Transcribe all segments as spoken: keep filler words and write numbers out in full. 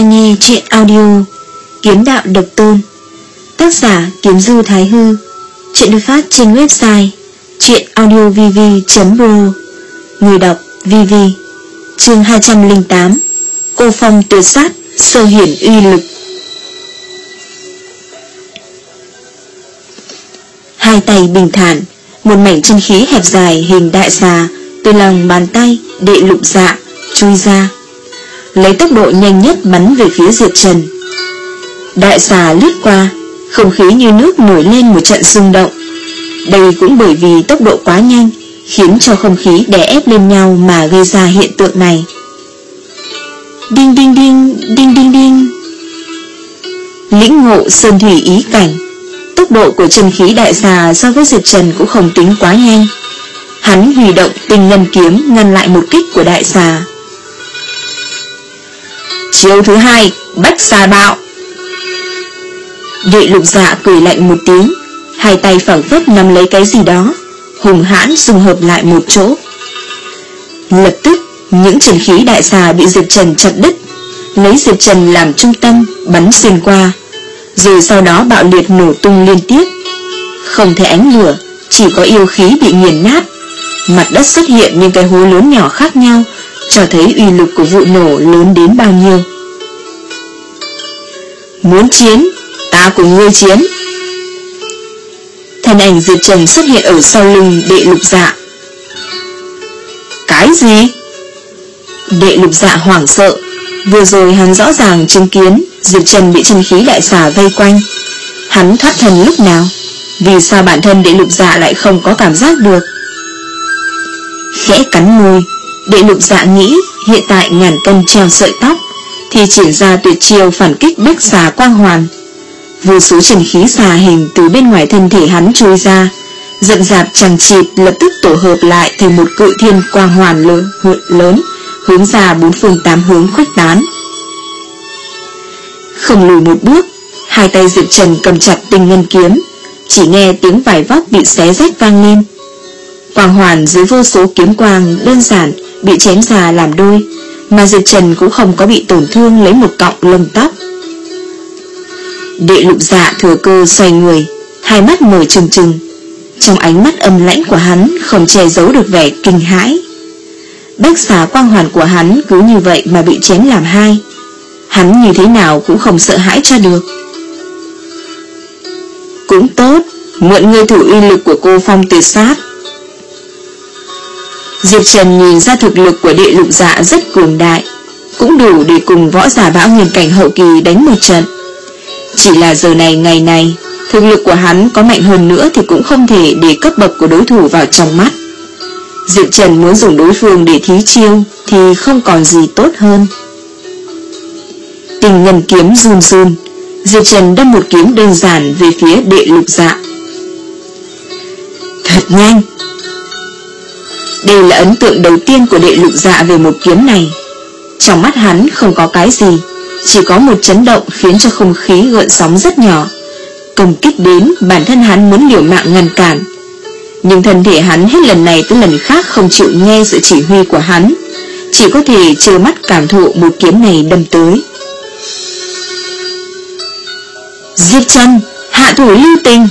đang nghe truyện audio Kiếm Đạo Độc Tôn, tác giả Kiếm Du Thái Hư. Truyện được phát trên website truyệnaudiovv chấm pro. Người đọc Vivi. Chương hai trăm lẻ tám. Cô phong tuyệt sát, sơ hiển uy lực. Hai tay bình thản, một mảnh chân khí hẹp dài hình đại xà từ lòng bàn tay Đệ Lục Dạ chui ra, lấy tốc độ nhanh nhất bắn về phía Diệp Trần. Đại xà lướt qua, không khí như nước nổi lên một trận rung động. Đây cũng bởi vì tốc độ quá nhanh, khiến cho không khí đè ép lên nhau mà gây ra hiện tượng này. Đinh đinh đinh, đinh đinh đinh. Lĩnh ngộ sơn thủy ý cảnh, tốc độ của chân khí đại xà so với Diệp Trần cũng không tính quá nhanh. Hắn huy động tinh ngân kiếm ngăn lại một kích của đại xà. Chiêu thứ hai, bách xà bạo. Đệ Lục Dạ cười lạnh một tiếng, hai tay phảng phất nắm lấy cái gì đó, hùng hãn dung hợp lại một chỗ. Lập tức, những chân khí đại xà bị Diệp Trần chặt đứt, lấy Diệp Trần làm trung tâm bắn xuyên qua, rồi sau đó bạo liệt nổ tung liên tiếp. Không thể ánh lửa, chỉ có yêu khí bị nghiền nát. Mặt đất xuất hiện những cái hố lớn nhỏ khác nhau, cho thấy uy lực của vụ nổ lớn đến bao nhiêu. Muốn chiến, ta cùng ngươi chiến. Thân ảnh Diệp Trần xuất hiện ở sau lưng Đệ Lục Dạ. Cái gì? Đệ Lục Dạ hoảng sợ. Vừa rồi hắn rõ ràng chứng kiến Diệp Trần bị chân khí đại xà vây quanh. Hắn thoát thân lúc nào? Vì sao bản thân Đệ Lục Dạ lại không có cảm giác được? Khẽ cắn môi, Đệ Lục Dạ nghĩ hiện tại ngàn cân treo sợi tóc, thì triển ra tuyệt chiêu phản kích bách xà quang hoàn. Vô số chân khí xà hình từ bên ngoài thân thể hắn trôi ra, rậm rạp chằng chịt lập tức tổ hợp lại thành một cự thiên quang hoàn lớn, lớn hướng ra bốn phương tám hướng khuếch tán. Không lùi một bước, hai tay Diệp Trần cầm chặt tinh ngân kiếm, chỉ nghe tiếng vải vóc bị xé rách vang lên. Quang hoàn dưới vô số kiếm quang đơn giản bị chém ra làm đôi, mà Diệp Trần cũng không có bị tổn thương lấy một cọng lông tóc. Đệ Lục Dạ thừa cơ xoay người, hai mắt mở trừng trừng. Trong ánh mắt âm lãnh của hắn không che giấu được vẻ kinh hãi. Bách xà quang hoàn của hắn cứ như vậy mà bị chém làm hai. Hắn như thế nào cũng không sợ hãi cho được. Cũng tốt, mượn ngươi thử uy lực của cô phong tuyệt sát. Diệp Trần nhìn ra thực lực của Đệ Lục Dạ rất cường đại, cũng đủ để cùng võ giả bão nguyên cảnh hậu kỳ đánh một trận. Chỉ là giờ này ngày này, thực lực của hắn có mạnh hơn nữa thì cũng không thể để cấp bậc của đối thủ vào trong mắt. Diệp Trần muốn dùng đối phương để thí chiêu thì không còn gì tốt hơn. Tình ngân kiếm run run, Diệp Trần đâm một kiếm đơn giản về phía Đệ Lục Dạ. Thật nhanh. Đây là ấn tượng đầu tiên của Đệ Lục Dạ về một kiếm này. Trong mắt hắn không có cái gì, chỉ có một chấn động khiến cho không khí gợn sóng rất nhỏ. Công kích đến, bản thân hắn muốn liều mạng ngăn cản, nhưng thân thể hắn hết lần này tới lần khác không chịu nghe sự chỉ huy của hắn, chỉ có thể trơ mắt cảm thụ một kiếm này đâm tới. Diệp Trần, hạ thủ lưu tình.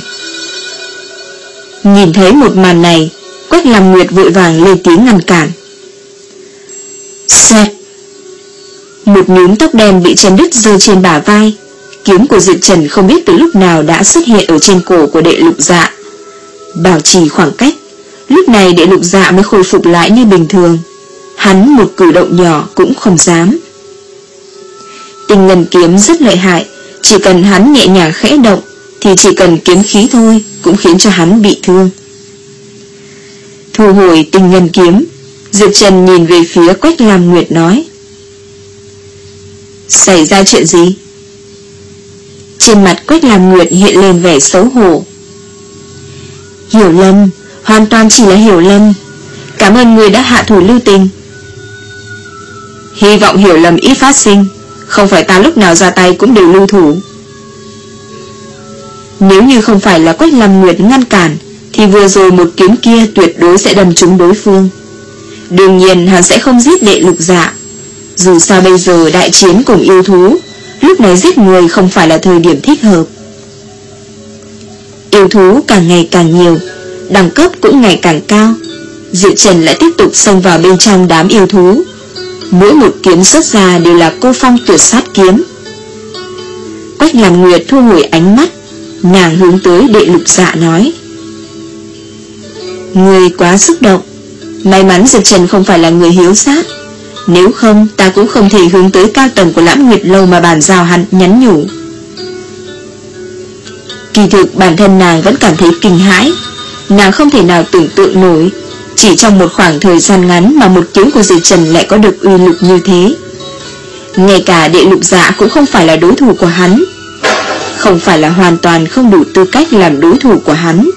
Nhìn thấy một màn này, Quách Lam Nguyệt vội vàng lên tiếng ngăn cản. Xoẹt. Một nhúm tóc đen bị chém đứt rơi trên bả vai. Kiếm của Diệp Trần không biết từ lúc nào đã xuất hiện ở trên cổ của Đệ Lục Dạ. Bảo trì khoảng cách, lúc này Đệ Lục Dạ mới khôi phục lại như bình thường. Hắn một cử động nhỏ cũng không dám. Tinh ngân kiếm rất lợi hại, chỉ cần hắn nhẹ nhàng khẽ động thì chỉ cần kiếm khí thôi cũng khiến cho hắn bị thương. Thu hồi tinh ngân kiếm, Diệp Trần nhìn về phía Quách Lam Nguyệt nói: Xảy ra chuyện gì? Trên mặt Quách Lam Nguyệt hiện lên vẻ xấu hổ. Hiểu lầm, hoàn toàn chỉ là hiểu lầm. Cảm ơn người đã hạ thủ lưu tình. Hy vọng hiểu lầm ít phát sinh, không phải ta lúc nào ra tay cũng đều lưu thủ. Nếu như không phải là Quách Lam Nguyệt ngăn cản thì vừa rồi một kiếm kia tuyệt đối sẽ đâm trúng đối phương. Đương nhiên hắn sẽ không giết Đệ Lục Dạ. Dù sao bây giờ đại chiến cùng yêu thú Lúc này giết người không phải là thời điểm thích hợp. Yêu thú càng ngày càng nhiều, đẳng cấp cũng ngày càng cao. Diệu Trần lại tiếp tục xông vào bên trong đám yêu thú. Mỗi một kiếm xuất ra đều là cô phong tuyệt sát kiếm. Quách Làm Nguyệt thu hồi ánh mắt, nàng hướng tới Đệ Lục Dạ nói: Người quá xúc động. May mắn Diệp Trần không phải là người hiếu sát, nếu không ta cũng không thể hướng tới cao tầng của Lãm Nguyệt Lâu mà bàn giao hắn nhắn nhủ. Kỳ thực bản thân nàng vẫn cảm thấy kinh hãi. Nàng không thể nào tưởng tượng nổi, chỉ trong một khoảng thời gian ngắn mà một kiếm của Diệp Trần lại có được uy lực như thế. Ngay cả Đệ Lục Dạ cũng không phải là đối thủ của hắn, không phải là hoàn toàn không đủ tư cách làm đối thủ của hắn.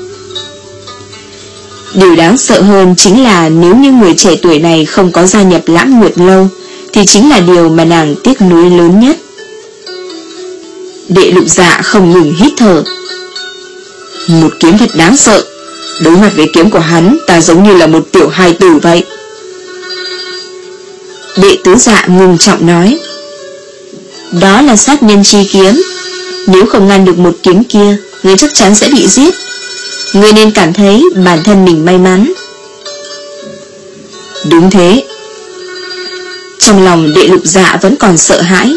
Điều đáng sợ hơn chính là nếu như người trẻ tuổi này không có gia nhập Lãm Nguyệt Lâu thì chính là điều mà nàng tiếc nuối lớn nhất. Đệ Lục Dạ không ngừng hít thở. Một kiếm thật đáng sợ. Đối mặt với kiếm của hắn, ta giống như là một tiểu hài tử vậy. Đệ Tứ Dạ ngưng trọng nói: Đó là sát nhân chi kiếm. Nếu không ngăn được một kiếm kia, ngươi chắc chắn sẽ bị giết. Ngươi nên cảm thấy bản thân mình may mắn. Đúng thế. Trong lòng Đệ Lục Dạ vẫn còn sợ hãi.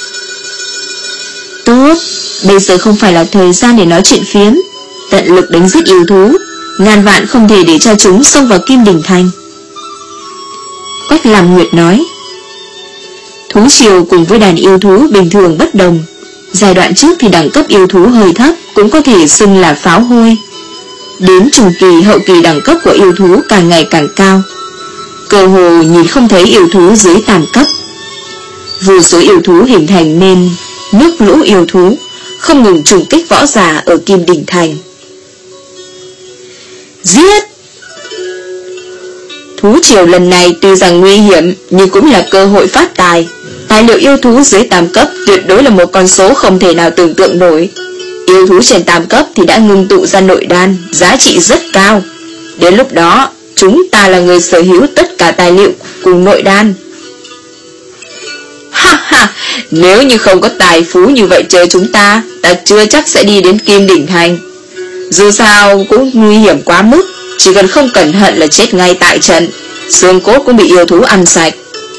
Tốt, bây giờ không phải là thời gian để nói chuyện phiếm. Tận lực đánh giết yêu thú, ngàn vạn không thể để cho chúng xông vào Kim Đỉnh Thành. Quách Làm Nguyệt nói: Thú triều cùng với đàn yêu thú bình thường bất đồng. Giai đoạn trước thì đẳng cấp yêu thú hơi thấp, cũng có thể xưng là pháo hôi. Đến trung kỳ hậu kỳ đẳng cấp của yêu thú càng ngày càng cao, cơ hồ nhìn không thấy yêu thú dưới tam cấp. Vô số yêu thú hình thành nên nước lũ yêu thú, không ngừng trùng kích võ giả ở Kim Đỉnh Thành. Giết! Thú triều lần này tuy rằng nguy hiểm nhưng cũng là cơ hội phát tài. Tài liệu yêu thú dưới tam cấp tuyệt đối là một con số không thể nào tưởng tượng nổi. Yêu thú trên tam cấp thì đã ngưng tụ ra nội đan, giá trị rất cao. Đến lúc đó, chúng ta là người sở hữu tất cả tài liệu cùng nội đan. Ha ha, nếu như không có tài phú như vậy chơi chúng ta, ta chưa chắc sẽ đi đến Kim Đỉnh Thành. Dù sao cũng nguy hiểm quá mức, chỉ cần không cẩn thận là chết ngay tại trận, xương cốt cũng bị yêu thú ăn sạch.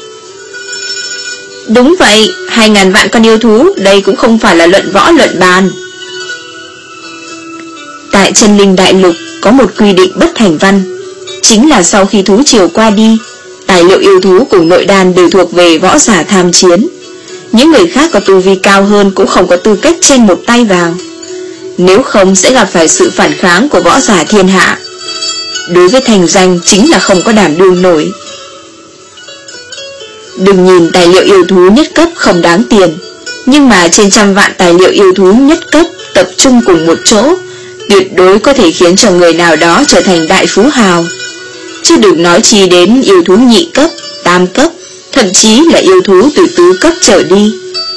Đúng vậy, hai ngàn vạn con yêu thú, đây cũng không phải là luận võ luận bàn. Tại Chân Linh Đại Lục có một quy định bất thành văn, chính là sau khi thú triều qua đi, tài liệu yêu thú cùng nội đan đều thuộc về võ giả tham chiến. Những người khác có tu vi cao hơn cũng không có tư cách chen một tay vào, nếu không sẽ gặp phải sự phản kháng của võ giả thiên hạ. Đối với thành danh chính là không có đảm đương nổi. Đừng nhìn tài liệu yêu thú nhất cấp không đáng tiền, nhưng mà trên trăm vạn tài liệu yêu thú nhất cấp tập trung cùng một chỗ, tuyệt đối có thể khiến cho người nào đó trở thành đại phú hào. Chứ đừng nói chi đến yêu thú nhị cấp, tam cấp, thậm chí là yêu thú từ tứ cấp trở đi.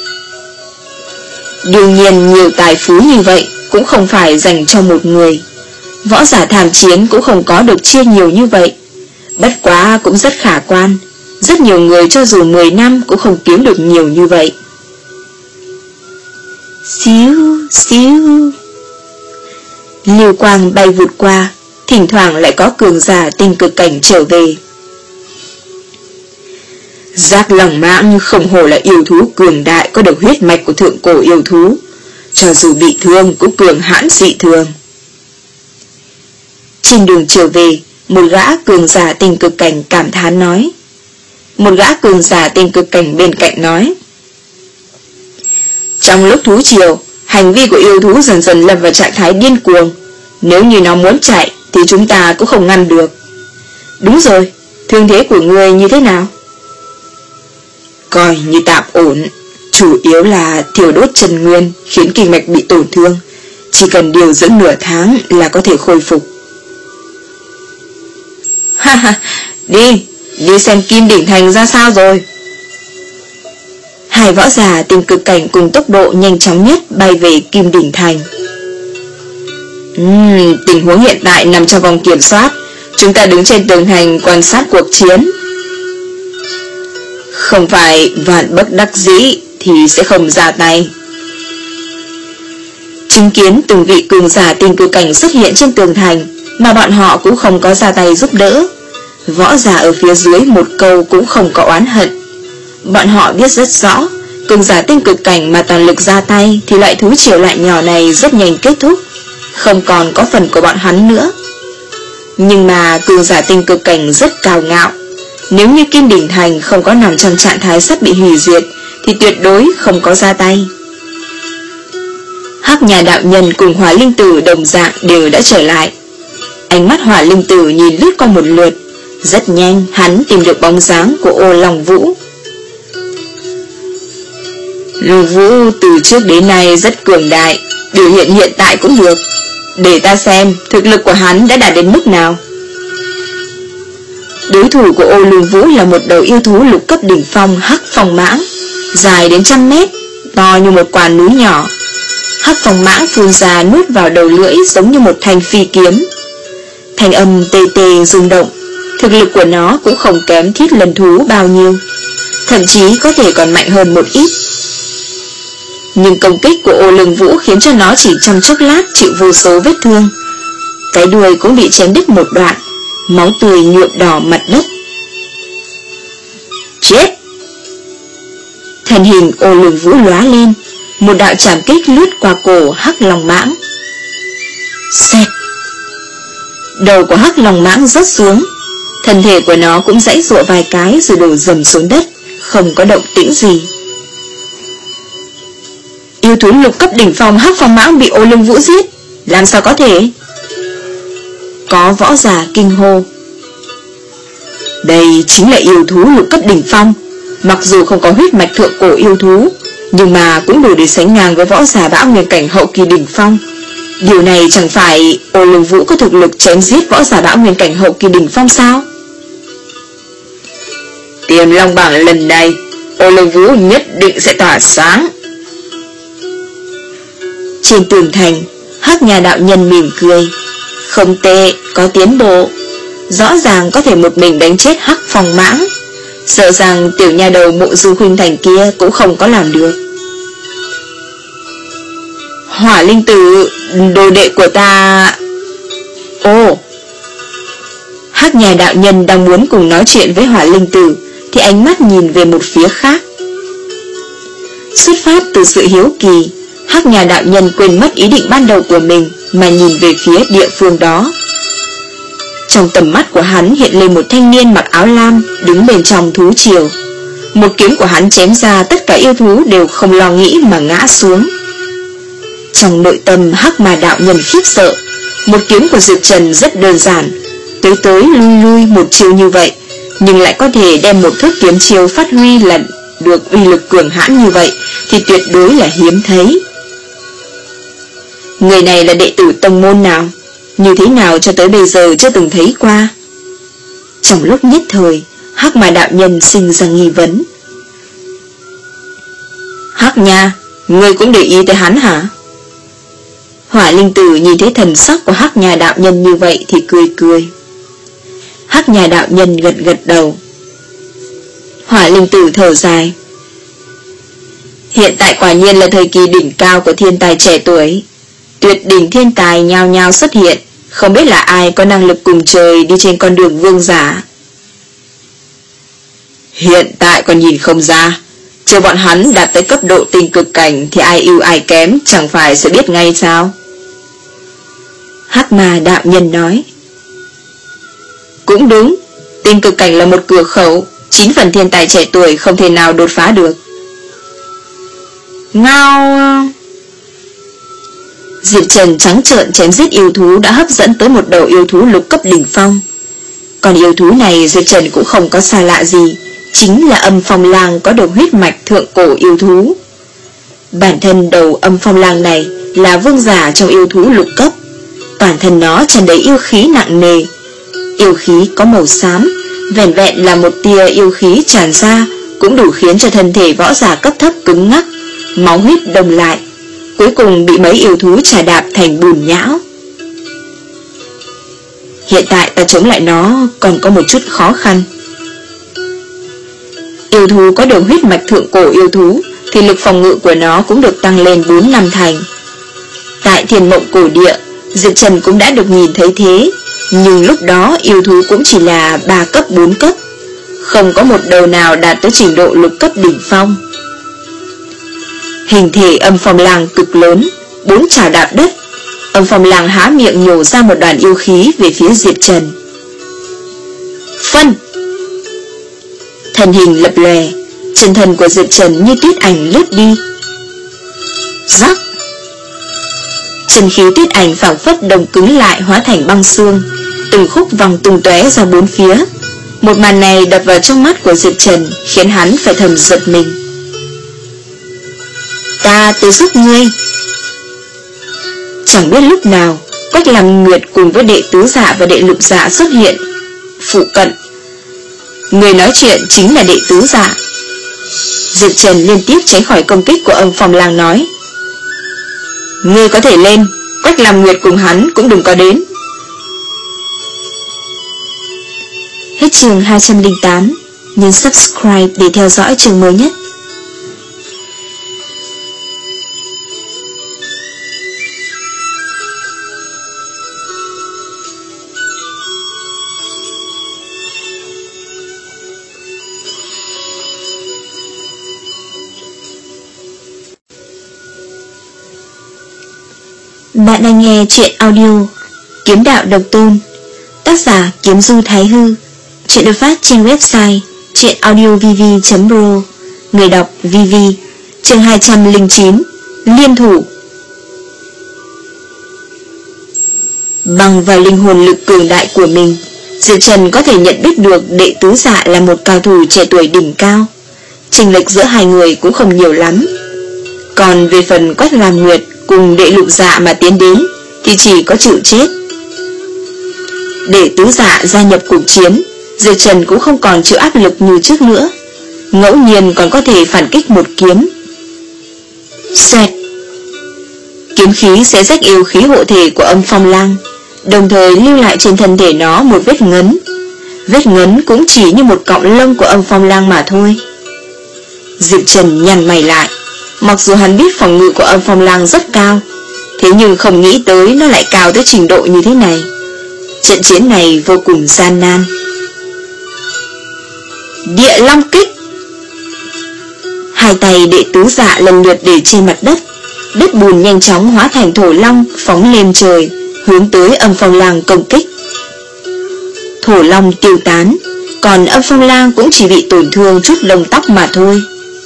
Đương nhiên nhiều tài phú như vậy cũng không phải dành cho một người. Võ giả tham chiến cũng không có được chia nhiều như vậy. Bất quá cũng rất khả quan. Rất nhiều người cho dù mười năm cũng không kiếm được nhiều như vậy. Xíu, xíu. Lưu quang bay vụt qua, thỉnh thoảng lại có cường giả tinh cực cảnh trở về. Giác lòng mãng không hổ là yêu thú cường đại, có được huyết mạch của thượng cổ yêu thú, cho dù bị thương cũng cường hãn dị thường. Trên đường trở về, một gã cường giả tinh cực cảnh cảm thán nói. Một gã cường giả tinh cực cảnh bên cạnh nói: Trong lúc thú triều, hành vi của yêu thú dần dần lâm vào trạng thái điên cuồng. Nếu như nó muốn chạy thì chúng ta cũng không ngăn được. Đúng rồi, thương thế của ngươi như thế nào? Coi như tạm ổn, chủ yếu là thiêu đốt chân nguyên khiến kinh mạch bị tổn thương, chỉ cần điều dưỡng nửa tháng là có thể khôi phục. Ha ha, đi, đi xem Kim Đỉnh Thành ra sao rồi. Hai võ giả tinh cực cảnh cùng tốc độ nhanh chóng nhất bay về Kim Đỉnh Thành. uhm, Tình huống hiện tại nằm trong vòng kiểm soát. Chúng ta đứng trên tường thành quan sát cuộc chiến. Không phải vạn bất đắc dĩ thì sẽ không ra tay. Chứng kiến từng vị cường giả tinh cực cảnh xuất hiện trên tường thành mà bọn họ cũng không có ra tay giúp đỡ. Võ giả ở phía dưới một câu cũng không có oán hận. Bọn họ biết rất rõ, cường giả tinh cực cảnh mà toàn lực ra tay thì loại thú triều lại nhỏ này rất nhanh kết thúc, không còn có phần của bọn hắn nữa. Nhưng mà cường giả tinh cực cảnh rất cao ngạo, nếu như Kim Đỉnh Thành không có nằm trong trạng thái sắp bị hủy diệt thì tuyệt đối không có ra tay. Hắc Nhà đạo nhân cùng Hỏa Linh Tử đồng dạng đều đã trở lại. Ánh mắt Hỏa Linh Tử nhìn lướt qua một lượt, rất nhanh hắn tìm được bóng dáng của Ô Long Vũ. Long Vũ từ trước đến nay rất cường đại, biểu hiện hiện tại cũng được. Để ta xem thực lực của hắn đã đạt đến mức nào. Đối thủ của Ô Long Vũ là một đầu yêu thú lục cấp đỉnh phong Hắc Phong Mãng, dài đến trăm mét, to như một quả núi nhỏ. Hắc Phong Mãng phun ra nuốt vào đầu lưỡi giống như một thanh phi kiếm. Thanh âm tê tê rung động. Thực lực của nó cũng không kém Thiết Lần Thú bao nhiêu, thậm chí có thể còn mạnh hơn một ít. Nhưng công kích của Ô Lương Vũ khiến cho nó chỉ trong chốc lát chịu vô số vết thương. Cái đuôi cũng bị chém đứt một đoạn, máu tươi nhuộm đỏ mặt đất. Chết! Thân hình Ô Lương Vũ lóa lên, một đạo chảm kích lướt qua cổ Hắc Long Mãng. Xẹt! Đầu của Hắc Long Mãng rớt xuống, thân thể của nó cũng giãy giụa vài cái rồi đổ dầm xuống đất, không có động tĩnh gì. Yêu thú lục cấp đỉnh phong Hắc Phong Mãng bị Ô Lương Vũ giết, làm sao có thể? Có võ giả kinh hô. Đây chính là yêu thú lục cấp đỉnh phong, mặc dù không có huyết mạch thượng cổ yêu thú, nhưng mà cũng đủ để sánh ngang với võ giả Bão Nguyên cảnh hậu kỳ đỉnh phong. Điều này chẳng phải Ô Lương Vũ có thực lực chém giết võ giả Bão Nguyên cảnh hậu kỳ đỉnh phong sao? Tiềm Long bảng lần này Ô Lương Vũ nhất định sẽ tỏa sáng. Trên tường thành, Hắc Nhà đạo nhân mỉm cười. Không tệ, có tiến bộ. Rõ ràng có thể một mình đánh chết Hắc Phong Mãng. Sợ rằng tiểu nhà đầu Mộ Du Khuynh Thành kia cũng không có làm được. Hỏa Linh Tử, đồ đệ của ta... Ồ! Hắc Nhà đạo nhân đang muốn cùng nói chuyện với Hỏa Linh Tử thì ánh mắt nhìn về một phía khác. Xuất phát từ sự hiếu kỳ, Hắc Nhà đạo nhân quên mất ý định ban đầu của mình mà nhìn về phía địa phương đó. Trong tầm mắt của hắn hiện lên một thanh niên mặc áo lam đứng bên trong thú triều. Một kiếm của hắn chém ra, tất cả yêu thú đều không lo nghĩ mà ngã xuống. Trong nội tâm Hắc Mà đạo nhân khiếp sợ. Một kiếm của Diệp Trần rất đơn giản, tới tới lui lui một chiêu như vậy, nhưng lại có thể đem một thức kiếm chiêu phát huy là được uy lực cường hãn như vậy thì tuyệt đối là hiếm thấy. Người này là đệ tử tông môn nào? Như thế nào cho tới bây giờ chưa từng thấy qua? Trong lúc nhất thời, Hắc Mà đạo nhân sinh ra nghi vấn. Hắc Nha, ngươi cũng để ý tới hắn hả? Hỏa Linh Tử nhìn thấy thần sắc của Hắc Nhà đạo nhân như vậy thì cười cười. Hắc Nhà đạo nhân gật gật đầu. Hỏa Linh Tử thở dài. Hiện tại quả nhiên là thời kỳ đỉnh cao của thiên tài trẻ tuổi. Tuyệt đỉnh thiên tài nhao nhao xuất hiện, không biết là ai có năng lực cùng trời đi trên con đường vương giả. Hiện tại còn nhìn không ra, chờ bọn hắn đạt tới cấp độ tinh cực cảnh thì ai ưu ai kém chẳng phải sẽ biết ngay sao? Hắc Mà đạo nhân nói. Cũng đúng, tinh cực cảnh là một cửa khẩu, chín phần thiên tài trẻ tuổi không thể nào đột phá được. Ngao... Diệp Trần trắng trợn chém giết yêu thú đã hấp dẫn tới một đầu yêu thú lục cấp đỉnh phong. Còn yêu thú này Diệp Trần cũng không có xa lạ gì, chính là Âm Phong Lang có được huyết mạch thượng cổ yêu thú. Bản thân đầu Âm Phong Lang này là vương giả trong yêu thú lục cấp. Toàn thân nó tràn đầy yêu khí nặng nề. Yêu khí có màu xám, vẻn vẹn là một tia yêu khí tràn ra cũng đủ khiến cho thân thể võ giả cấp thấp cứng ngắc, máu huyết đông lại, cuối cùng bị mấy yêu thú chà đạp thành bùn nhão. Hiện tại ta chống lại nó còn có một chút khó khăn. Yêu thú có được huyết mạch thượng cổ yêu thú thì lực phòng ngự của nó cũng được tăng lên bốn năm thành. Tại Thiên Mộng Cổ Địa, Diệp Trần cũng đã được nhìn thấy thế, nhưng lúc đó yêu thú cũng chỉ là ba cấp bốn cấp, không có một đầu nào đạt tới trình độ lục cấp đỉnh phong. Hình thể Âm Phong Lang cực lớn, bốn chảo đạp đất. Âm Phong Lang há miệng nhổ ra một đoàn yêu khí về phía Diệp Trần. Phân! Thân hình lập lòe, chân thân của Diệp Trần như tuyết ảnh lướt đi. Rắc! Chân khí tuyết ảnh phảng phất đồng cứng lại hóa thành băng xương, từng khúc vòng tung tóe ra bốn phía. Một màn này đập vào trong mắt của Diệp Trần, khiến hắn phải thầm giật mình. Ta tới giúp ngươi. Chẳng biết lúc nào, Quách Làm Nguyệt cùng với đệ tứ dạ và đệ lục dạ xuất hiện phụ cận. Người nói chuyện chính là đệ tứ dạ. Diệp Trần liên tiếp tránh khỏi công kích của Âm Phong Lang nói: ngươi có thể lên, Quách Làm Nguyệt cùng hắn cũng đừng có đến. Hết chương hai trăm lẻ tám, nhấn subscribe để theo dõi chương mới nhất. Bạn đang nghe truyện audio Kiếm Đạo Độc Tôn, tác giả Kiếm Du Thái Hư. Truyện được phát trên website truyệnaudiovv chấm pro. Người đọc vê vê. Chương hai trăm lẻ chín, Liên thủ. Bằng vào linh hồn lực cường đại của mình, Diệp Trần có thể nhận biết được đệ tứ dạ là một cao thủ trẻ tuổi đỉnh cao. Chênh lệch giữa hai người cũng không nhiều lắm. Còn về phần Quách Làm Nguyệt cùng đệ lục dạ mà tiến đến thì chỉ có chịu chết. Đệ tứ dạ gia nhập cuộc chiến, Diệp Trần cũng không còn chịu áp lực như trước nữa, ngẫu nhiên còn có thể phản kích một kiếm. Xoẹt! Kiếm khí sẽ rách yêu khí hộ thể của Âm Phong Lang, đồng thời lưu lại trên thân thể nó một vết ngấn. Vết ngấn cũng chỉ như một cọng lông của Âm Phong Lang mà thôi. Diệp Trần nhăn mày lại. Mặc dù hắn biết phòng ngự của Âm Phong Lang rất cao, thế nhưng không nghĩ tới nó lại cao tới trình độ như thế này. Trận chiến này vô cùng gian nan. Địa Long Kích! Hai tay đệ tứ dạ lần lượt để trên mặt đất. Đất bùn nhanh chóng hóa thành thổ long phóng lên trời, hướng tới Âm Phong Lang công kích. Thổ long tiêu tán, còn Âm Phong Lang cũng chỉ bị tổn thương chút lông tóc mà thôi.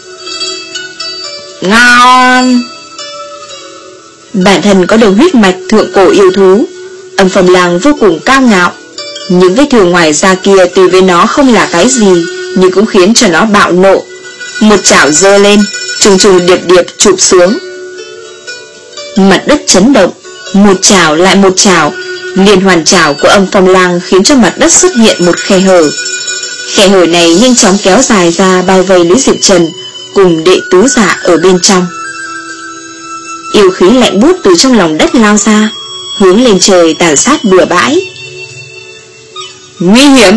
Ngon! Bản thân có đồng huyết mạch thượng cổ yêu thú, Âm Phong Lang vô cùng cao ngạo. Những vết thương ngoài da kia tuy với nó không là cái gì, nhưng cũng khiến cho nó bạo nộ. Một chảo giơ lên, trùng trùng điệp điệp chụp xuống. Mặt đất chấn động, một chảo lại một chảo, liên hoàn chảo của Âm Phong Lang khiến cho mặt đất xuất hiện một khe hở. Khe hở này nhanh chóng kéo dài ra bao vây lấy Diệp Trần cùng đệ tứ dạ ở bên trong. Yêu khí lạnh buốt từ trong lòng đất lao ra, hướng lên trời tàn sát bừa bãi. Nguy hiểm!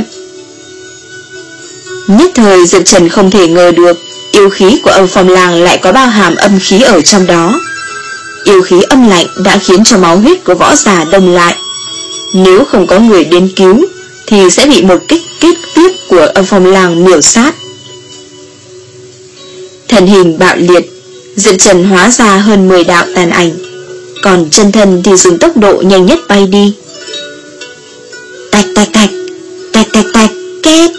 Nhất thời Diệp Trần không thể ngờ được yêu khí của Âm Phong Lang lại có bao hàm âm khí ở trong đó. Yêu khí âm lạnh đã khiến cho máu huyết của võ giả đông lại. Nếu không có người đến cứu thì sẽ bị một kích kết tiếp của Âm Phong Lang miểu sát. Thần hình bạo liệt, Diệp Trần hóa ra hơn mười đạo tàn ảnh, còn chân thân thì dùng tốc độ nhanh nhất bay đi. Tạch tạch tạch, tạch tạch tạch, két.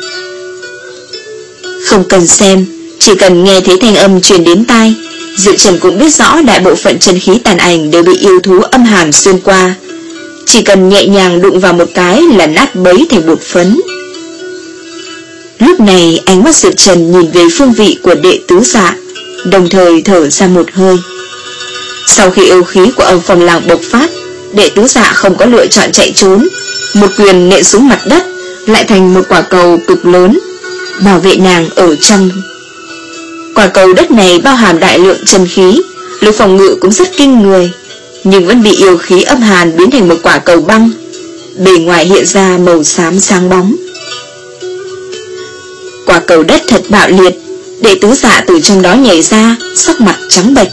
Không cần xem, chỉ cần nghe thấy thanh âm truyền đến tai, Diệp Trần cũng biết rõ đại bộ phận chân khí tàn ảnh đều bị yêu thú âm hàn xuyên qua. Chỉ cần nhẹ nhàng đụng vào một cái là nát bấy thành bột phấn. Lúc này ánh mắt Diệp Trần nhìn về phương vị của đệ tứ dạ, đồng thời thở ra một hơi. Sau khi yêu khí của Âm Phong Lang bộc phát, đệ tứ dạ không có lựa chọn chạy trốn, một quyền nện xuống mặt đất, lại thành một quả cầu cực lớn, bảo vệ nàng ở trong. Quả cầu đất này bao hàm đại lượng chân khí, lực phòng ngự cũng rất kinh người, nhưng vẫn bị yêu khí âm hàn biến thành một quả cầu băng, bề ngoài hiện ra màu xám sáng bóng. Quả cầu đất thật bạo liệt, Đệ tứ Dạ từ trong đó nhảy ra, sắc mặt trắng bệch.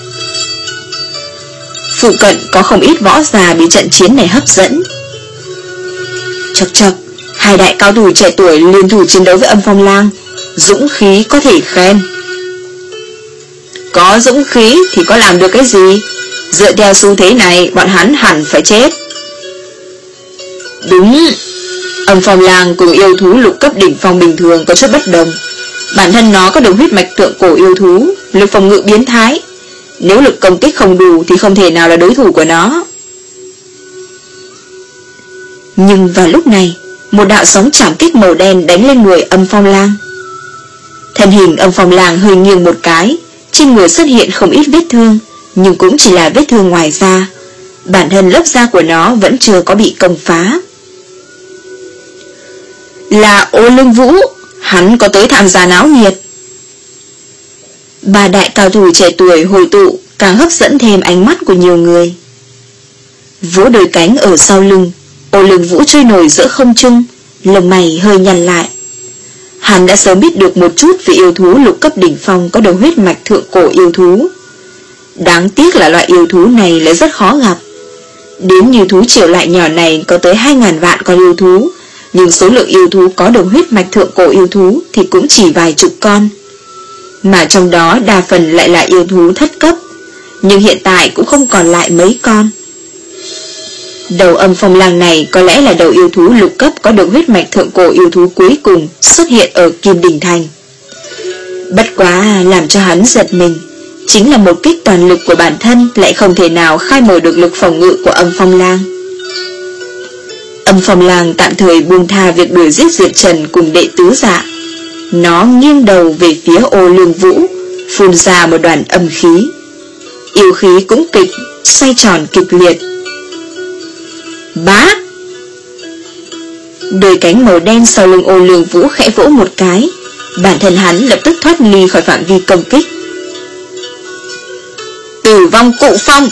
Phụ cận có không ít võ già bị trận chiến này hấp dẫn. Chậc chậc, hai đại cao thủ trẻ tuổi liên thủ chiến đấu với Âm Phong Lang, dũng khí có thể khen. Có dũng khí thì có làm được cái gì? Dựa theo xu thế này, bọn hắn hẳn phải chết. Đúng, Âm Phong Lang cùng yêu thú lục cấp đỉnh phong bình thường có chút bất đồng. Bản thân nó có được huyết mạch thượng cổ yêu thú, lực phòng ngự biến thái. Nếu lực công kích không đủ thì không thể nào là đối thủ của nó. Nhưng vào lúc này, một đạo sóng chạm kích màu đen đánh lên người Âm Phong Lang. Thân hình Âm Phong Lang hơi nghiêng một cái, trên người xuất hiện không ít vết thương, nhưng cũng chỉ là vết thương ngoài da. Bản thân lớp da của nó vẫn chưa có bị công phá. Là Ô Lương Vũ, hắn có tới tham gia náo nhiệt. Ba đại cao thủ trẻ tuổi hồi tụ càng hấp dẫn thêm ánh mắt của nhiều người. Vỗ đôi cánh ở sau lưng, Ô Lương Vũ trôi nổi giữa không trung, lông mày hơi nhăn lại. Hắn đã sớm biết được một chút về yêu thú lục cấp đỉnh phong có đầu huyết mạch thượng cổ yêu thú. Đáng tiếc là loại yêu thú này lại rất khó gặp. Đến như thú triều lại nhỏ này có tới hai ngàn vạn con yêu thú, nhưng số lượng yêu thú có đầu huyết mạch thượng cổ yêu thú thì cũng chỉ vài chục con. Mà trong đó đa phần lại là yêu thú thất cấp, nhưng hiện tại cũng không còn lại mấy con. Đầu Âm Phong Lang này có lẽ là đầu yêu thú lục cấp có được huyết mạch thượng cổ yêu thú cuối cùng xuất hiện ở Kim Đình Thành. Bất quá làm cho hắn giật mình, chính là một kích toàn lực của bản thân lại không thể nào khai mở được lực phòng ngự của Âm Phong Lang. Âm Phong Lang tạm thời buông tha việc đuổi giết Diệp Trần cùng đệ tứ Dạ. Nó nghiêng đầu về phía Ô Lương Vũ, phun ra một đoàn âm khí. Yêu khí cũng kịch, xoay tròn kịch liệt. Bá! Đôi cánh màu đen sau lưng Ô Lương Vũ khẽ vỗ một cái, bản thân hắn lập tức thoát ly khỏi phạm vi công kích. Tử vong cụ phong!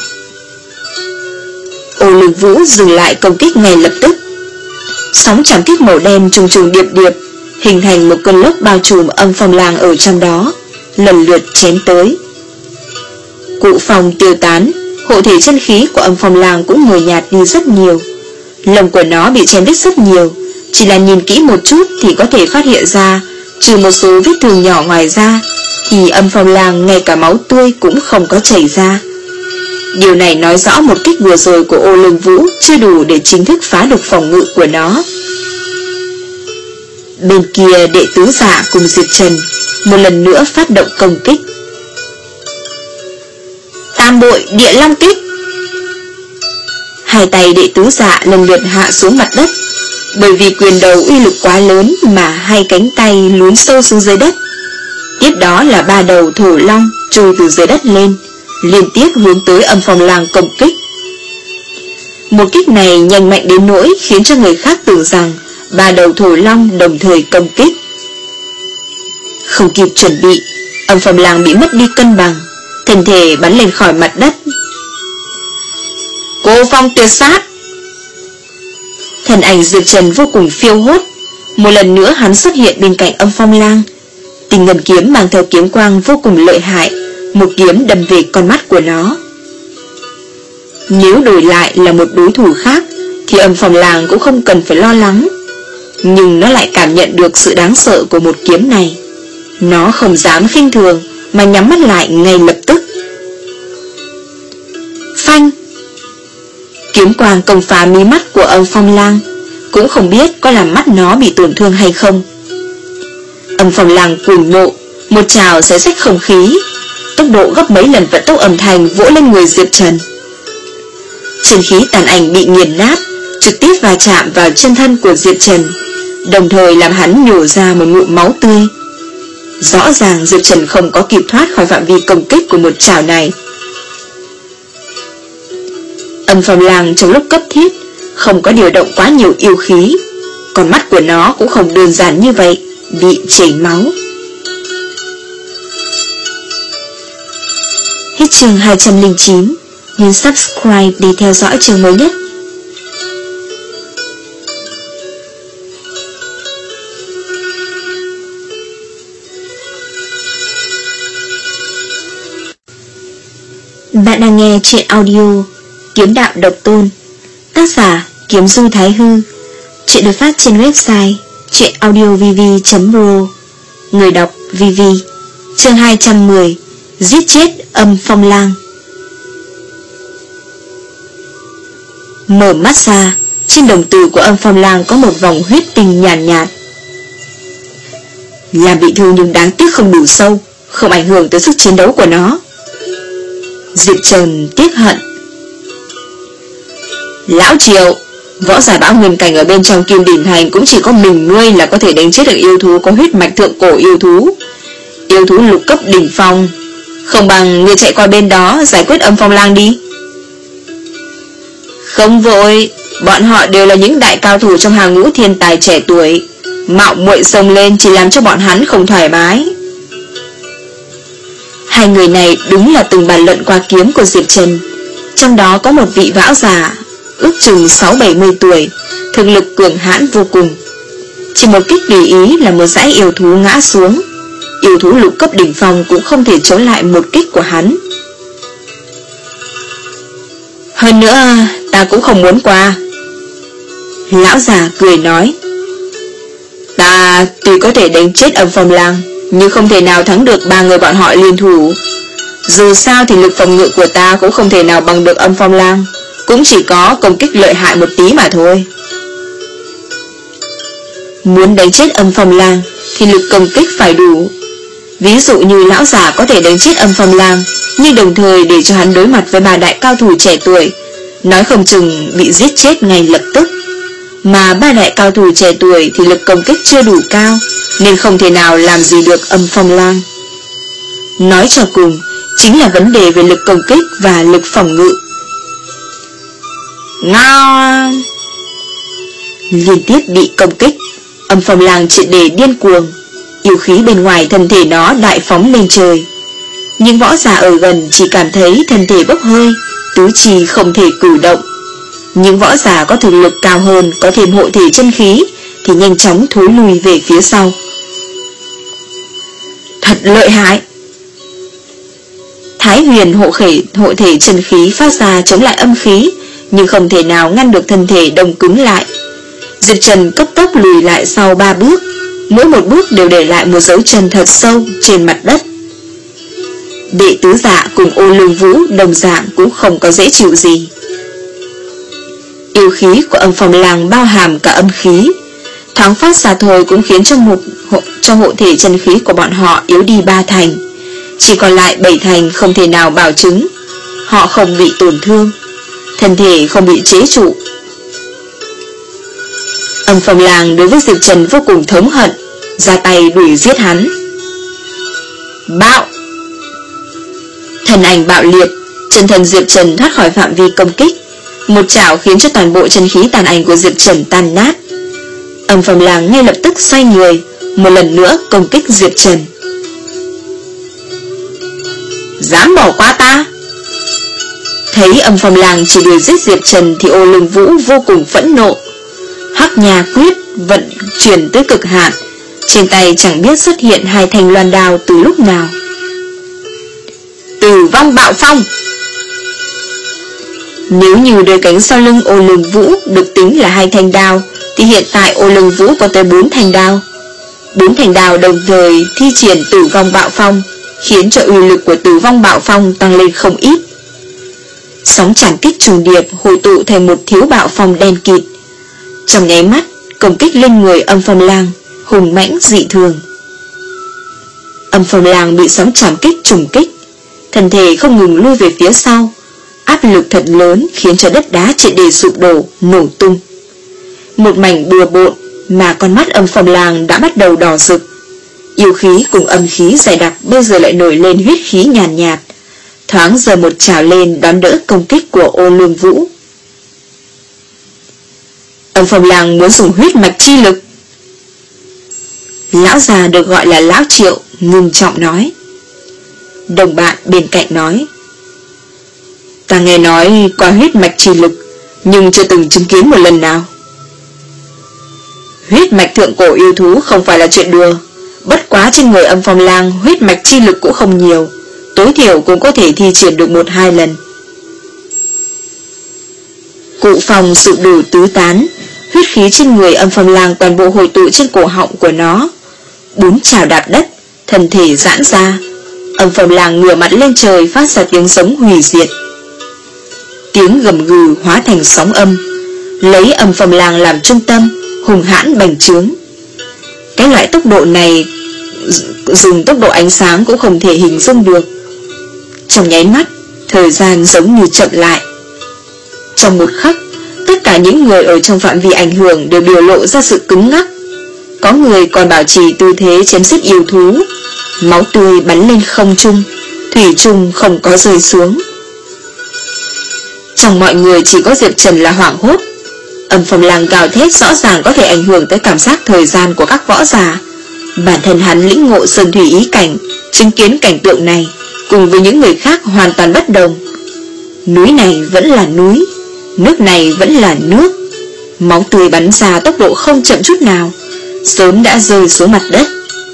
Ô Lương Vũ dừng lại công kích ngay lập tức. Sóng chạm kích màu đen trùng trùng điệp điệp, hình thành một cơn lốc bao trùm Âm Phong Lang ở trong đó, lần lượt chém tới. Cụ phong tiêu tán, hộ thể chân khí của Âm Phong Lang cũng mờ nhạt đi rất nhiều. Lông của nó bị chém đứt rất nhiều, chỉ là nhìn kỹ một chút thì có thể phát hiện ra, trừ một số vết thương nhỏ ngoài ra, thì Âm Phong Lang ngay cả máu tươi cũng không có chảy ra. Điều này nói rõ một kích vừa rồi của Ô Lương Vũ chưa đủ để chính thức phá được phòng ngự của nó. Bên kia đệ tứ Dạ cùng Diệp Trần một lần nữa phát động công kích. Tam bội địa long kích. Hai tay đệ tứ Dạ lần lượt hạ xuống mặt đất, bởi vì quyền đầu uy lực quá lớn mà hai cánh tay lún sâu xuống dưới đất. Tiếp đó là ba đầu thổ long trôi từ dưới đất lên, liên tiếp hướng tới Âm Phong Lang công kích. Một kích này nhanh mạnh đến nỗi khiến cho người khác tưởng rằng ba đầu thổ long đồng thời công kích. Không kịp chuẩn bị, Âm Phong Lang bị mất đi cân bằng, thân thể bắn lên khỏi mặt đất. Cô phong tuyệt sát! Thần ảnh Diệp Trần vô cùng phiêu hốt. Một lần nữa hắn xuất hiện bên cạnh Âm Phong Lang. Tình ngân kiếm mang theo kiếm quang vô cùng lợi hại, một kiếm đâm về con mắt của nó. Nếu đổi lại là một đối thủ khác thì Âm Phong Lang cũng không cần phải lo lắng, nhưng nó lại cảm nhận được sự đáng sợ của một kiếm này. Nó không dám khinh thường mà nhắm mắt lại ngay lập tức. Phanh! Kiếm quang công phá mí mắt của Âm Phong Lang, cũng không biết có làm mắt nó bị tổn thương hay không. Âm Phong Lang cuồng nộ, một trào xé rách không khí, tốc độ gấp mấy lần vận tốc âm thanh vỗ lên người Diệp Trần. Chân khí tàn ảnh bị nghiền nát, trực tiếp va chạm vào chân thân của Diệp Trần, đồng thời làm hắn nhổ ra một ngụm máu tươi. Rõ ràng Diệp Trần không có kịp thoát khỏi phạm vi công kích của một trảo này. Âm Phong Lang trong lúc cấp thiết không có điều động quá nhiều yêu khí, còn mắt của nó cũng không đơn giản như vậy, bị chảy máu. Hết chương hai trăm lẻ chín, nhấn subscribe để theo dõi chương mới nhất. Bạn đang nghe chuyện audio Kiếm Đạo Độc Tôn, tác giả Kiếm Du Thái Hư. Chuyện được phát trên website chuyenaudiovv chấm pro. Người đọc Vivi. Chương hai trăm mười. Giết chết Âm Phong Lang. Mở mắt ra, trên đồng tử của Âm Phong Lang có một vòng huyết tinh nhàn nhạt, nhạt. Làm bị thương nhưng đáng tiếc không đủ sâu, không ảnh hưởng tới sức chiến đấu của nó. Diệp Trần tiếc hận. Lão Triệu, võ giả bão nguyên cảnh ở bên trong Kim Đỉnh Thành cũng chỉ có mình ngươi là có thể đánh chết được yêu thú có huyết mạch thượng cổ yêu thú. Yêu thú lục cấp đỉnh phong. Không bằng ngươi chạy qua bên đó giải quyết Âm Phong Lang đi. Không vội, bọn họ đều là những đại cao thủ trong hàng ngũ thiên tài trẻ tuổi, mạo muội xông lên chỉ làm cho bọn hắn không thoải mái. Hai người này đúng là từng bàn luận qua kiếm của Diệp Trần. Trong đó có một vị võ giả ước chừng sáu bảy mươi tuổi, thực lực cường hãn vô cùng. Chỉ một kích tùy ý là một dãy yêu thú ngã xuống. Yêu thú lục cấp đỉnh phong cũng không thể chống lại một kích của hắn. Hơn nữa ta cũng không muốn qua. Lão già cười nói, ta tuy có thể đánh chết Âm Phong Lang, nhưng không thể nào thắng được ba người bọn họ liên thủ. Dù sao thì lực phòng ngự của ta cũng không thể nào bằng được Âm Phong Lang, cũng chỉ có công kích lợi hại một tí mà thôi. Muốn đánh chết Âm Phong Lang thì lực công kích phải đủ. Ví dụ như lão già có thể đánh chết Âm Phong Lang, nhưng đồng thời để cho hắn đối mặt với ba đại cao thủ trẻ tuổi, nói không chừng bị giết chết ngay lập tức. Mà ba đại cao thủ trẻ tuổi thì lực công kích chưa đủ cao, nên không thể nào làm gì được Âm Phong Lang. Nói cho cùng chính là vấn đề về lực công kích và lực phòng ngự. Ngon! Liên tiếp bị công kích, Âm Phong Lang triệt để điên cuồng, yêu khí bên ngoài thân thể nó đại phóng lên trời. Nhưng võ giả ở gần chỉ cảm thấy thân thể bốc hơi, tứ chi không thể cử động. Nhưng võ giả có thực lực cao hơn, có thêm hộ thể chân khí thì nhanh chóng thối lùi về phía sau. Thật lợi hại! Thái huyền hộ khẩy hộ thể chân khí phát ra chống lại âm khí, nhưng không thể nào ngăn được thân thể đông cứng lại. Diệp Trần cấp tốc lùi lại sau ba bước, mỗi một bước đều để lại một dấu chân thật sâu trên mặt đất. Đệ tứ dạ cùng Ô Lương Vũ đồng dạng cũng không có dễ chịu gì. Yêu khí của Âm Phong Lang bao hàm cả âm khí, thoáng phát ra thôi cũng khiến cho một hộ, cho hộ thể chân khí của bọn họ yếu đi ba thành, chỉ còn lại bảy thành không thể nào bảo chứng họ không bị tổn thương, thân thể không bị chế trụ. Âm Phong Lang đối với Diệp Trần vô cùng thống hận, ra tay đuổi giết hắn. Bạo! Thần ảnh bạo liệt, chân thần Diệp Trần thoát khỏi phạm vi công kích, một chảo khiến cho toàn bộ chân khí tàn ảnh của Diệp Trần tan nát. Âm Phong Lang ngay lập tức xoay người, một lần nữa công kích Diệp Trần. Dám bỏ qua ta! Thấy Âm Phong Lang chỉ đuổi giết Diệp Trần thì Ô Lương Vũ vô cùng phẫn nộ. Hắc Nha Quyết vận chuyển tới cực hạn, trên tay chẳng biết xuất hiện hai thanh loan đao từ lúc nào. Tử vong bạo phong! Nếu như đôi cánh sau lưng Ô Lương Vũ được tính là hai thanh đao, thì hiện tại Ô Lương Vũ có tới bốn thanh đao. Bốn thanh đao đồng thời thi triển tử vong bạo phong, khiến cho uy lực của tử vong bạo phong tăng lên không ít. Sóng trảm kích trùng điệp hội tụ thành một thiếu bạo phong đen kịt, trong nháy mắt công kích lên người Âm Phong Lang, hùng mãnh dị thường. Âm Phong Lang bị sóng trảm kích trùng kích, thân thể không ngừng lui về phía sau, áp lực thật lớn khiến cho đất đá triệt để sụp đổ, nổ tung. Một mảnh bừa bộn mà con mắt Âm Phong Lang đã bắt đầu đỏ rực. Yêu khí cùng âm khí dày đặc bây giờ lại nổi lên huyết khí nhàn nhạt, nhạt, thoáng giờ một trào lên đón đỡ công kích của Ô Lương Vũ. Âm Phong Lang muốn dùng huyết mạch chi lực. Lão già được gọi là Lão Triệu ngưng trọng nói. Đồng bạn bên cạnh nói, ta nghe nói qua huyết mạch chi lực, nhưng chưa từng chứng kiến một lần nào. Huyết mạch thượng cổ yêu thú không phải là chuyện đùa, bất quá trên người Âm Phong Lang huyết mạch chi lực cũng không nhiều, tối thiểu cũng có thể thi triển được một hai lần. Cụ phòng sụp đổ tứ tán, huyết khí trên người Âm Phong Lang toàn bộ hội tụ trên cổ họng của nó. Bốn chảo đạp đất, thân thể giãn ra. Âm Phong Lang ngửa mặt lên trời phát ra tiếng giống hủy diệt. Tiếng gầm gừ hóa thành sóng âm, lấy Âm Phong Lang làm trung tâm, hùng hãn bành trướng. Cái loại tốc độ này dùng tốc độ ánh sáng cũng không thể hình dung được. Trong nháy mắt, thời gian giống như chậm lại. Trong một khắc, tất cả những người ở trong phạm vi ảnh hưởng đều biểu lộ ra sự cứng ngắc. Có người còn bảo trì tư thế chém giết yêu thú. Máu tươi bắn lên không trung, thủy chung không có rơi xuống. Trong mọi người chỉ có Diệp Trần là hoảng hốt. Âm Phong Lang gào thét rõ ràng có thể ảnh hưởng tới cảm giác thời gian của các võ giả. Bản thân hắn lĩnh ngộ sơn thủy ý cảnh, chứng kiến cảnh tượng này cùng với những người khác hoàn toàn bất đồng. Núi này vẫn là núi, nước này vẫn là nước. Máu tươi bắn ra tốc độ không chậm chút nào, sớm đã rơi xuống mặt đất.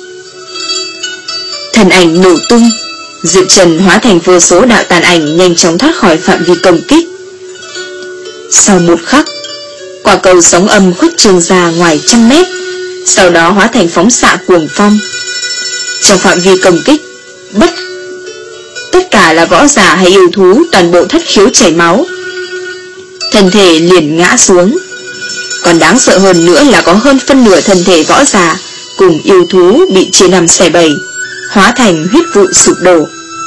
Thần ảnh nổ tung, Diệp Trần hóa thành vô số đạo tàn ảnh nhanh chóng thoát khỏi phạm vi công kích. Sau một khắc, quả cầu sóng âm khuếch trương ra ngoài trăm mét, sau đó hóa thành phóng xạ cuồng phong. Trong phạm vi công kích, bất tất cả là võ giả hay yêu thú toàn bộ thất khiếu chảy máu, thân thể liền ngã xuống. Còn đáng sợ hơn nữa là có hơn phân nửa thân thể võ giả cùng yêu thú bị chia năm xẻ bảy, hóa thành huyết vụ sụp đổ.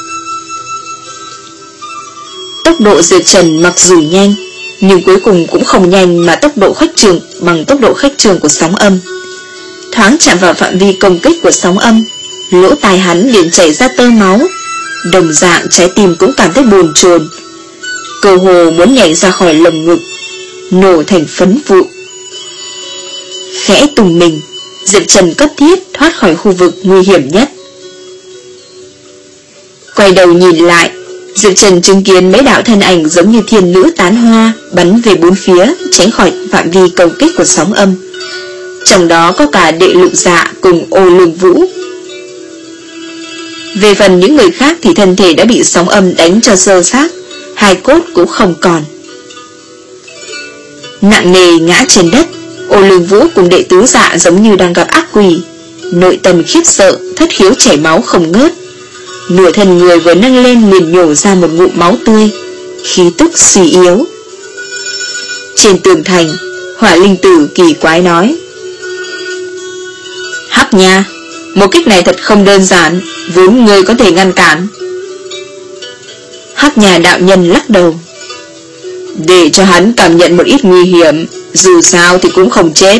Tốc độ Diệp Trần mặc dù nhanh, nhưng cuối cùng cũng không nhanh mà tốc độ khuếch trường bằng tốc độ khuếch trường của sóng âm. Thoáng chạm vào phạm vi công kích của sóng âm, lỗ tai hắn liền chảy ra tơ máu, đồng dạng trái tim cũng cảm thấy bồn chồn, cơ hồ muốn nhảy ra khỏi lồng ngực, nổ thành phấn vụ. Khẽ tùng mình, Diệp Trần cấp thiết thoát khỏi khu vực nguy hiểm nhất. Quay đầu nhìn lại, Diệp Trần chứng kiến mấy đạo thân ảnh giống như thiên nữ tán hoa bắn về bốn phía, tránh khỏi phạm vi công kích của sóng âm. Trong đó có cả Đệ Lục Dạ cùng Ô Lương Vũ. Về phần những người khác thì thân thể đã bị sóng âm đánh cho xơ xác, hai cốt cũng không còn. Nặng nề ngã trên đất, Ô Lương Vũ cùng Đệ Tứ Dạ giống như đang gặp ác quỷ, nội tâm khiếp sợ, thất khiếu chảy máu không ngớt. Nửa thân người vừa nâng lên liền nhổ ra một ngụm máu tươi, khí tức suy yếu. Trên tường thành, Hỏa Linh Tử kỳ quái nói: Hắc Nha, một kích này thật không đơn giản, vốn ngươi có thể ngăn cản. Hắc Nha đạo nhân lắc đầu: Để cho hắn cảm nhận một ít nguy hiểm, dù sao thì cũng không chết.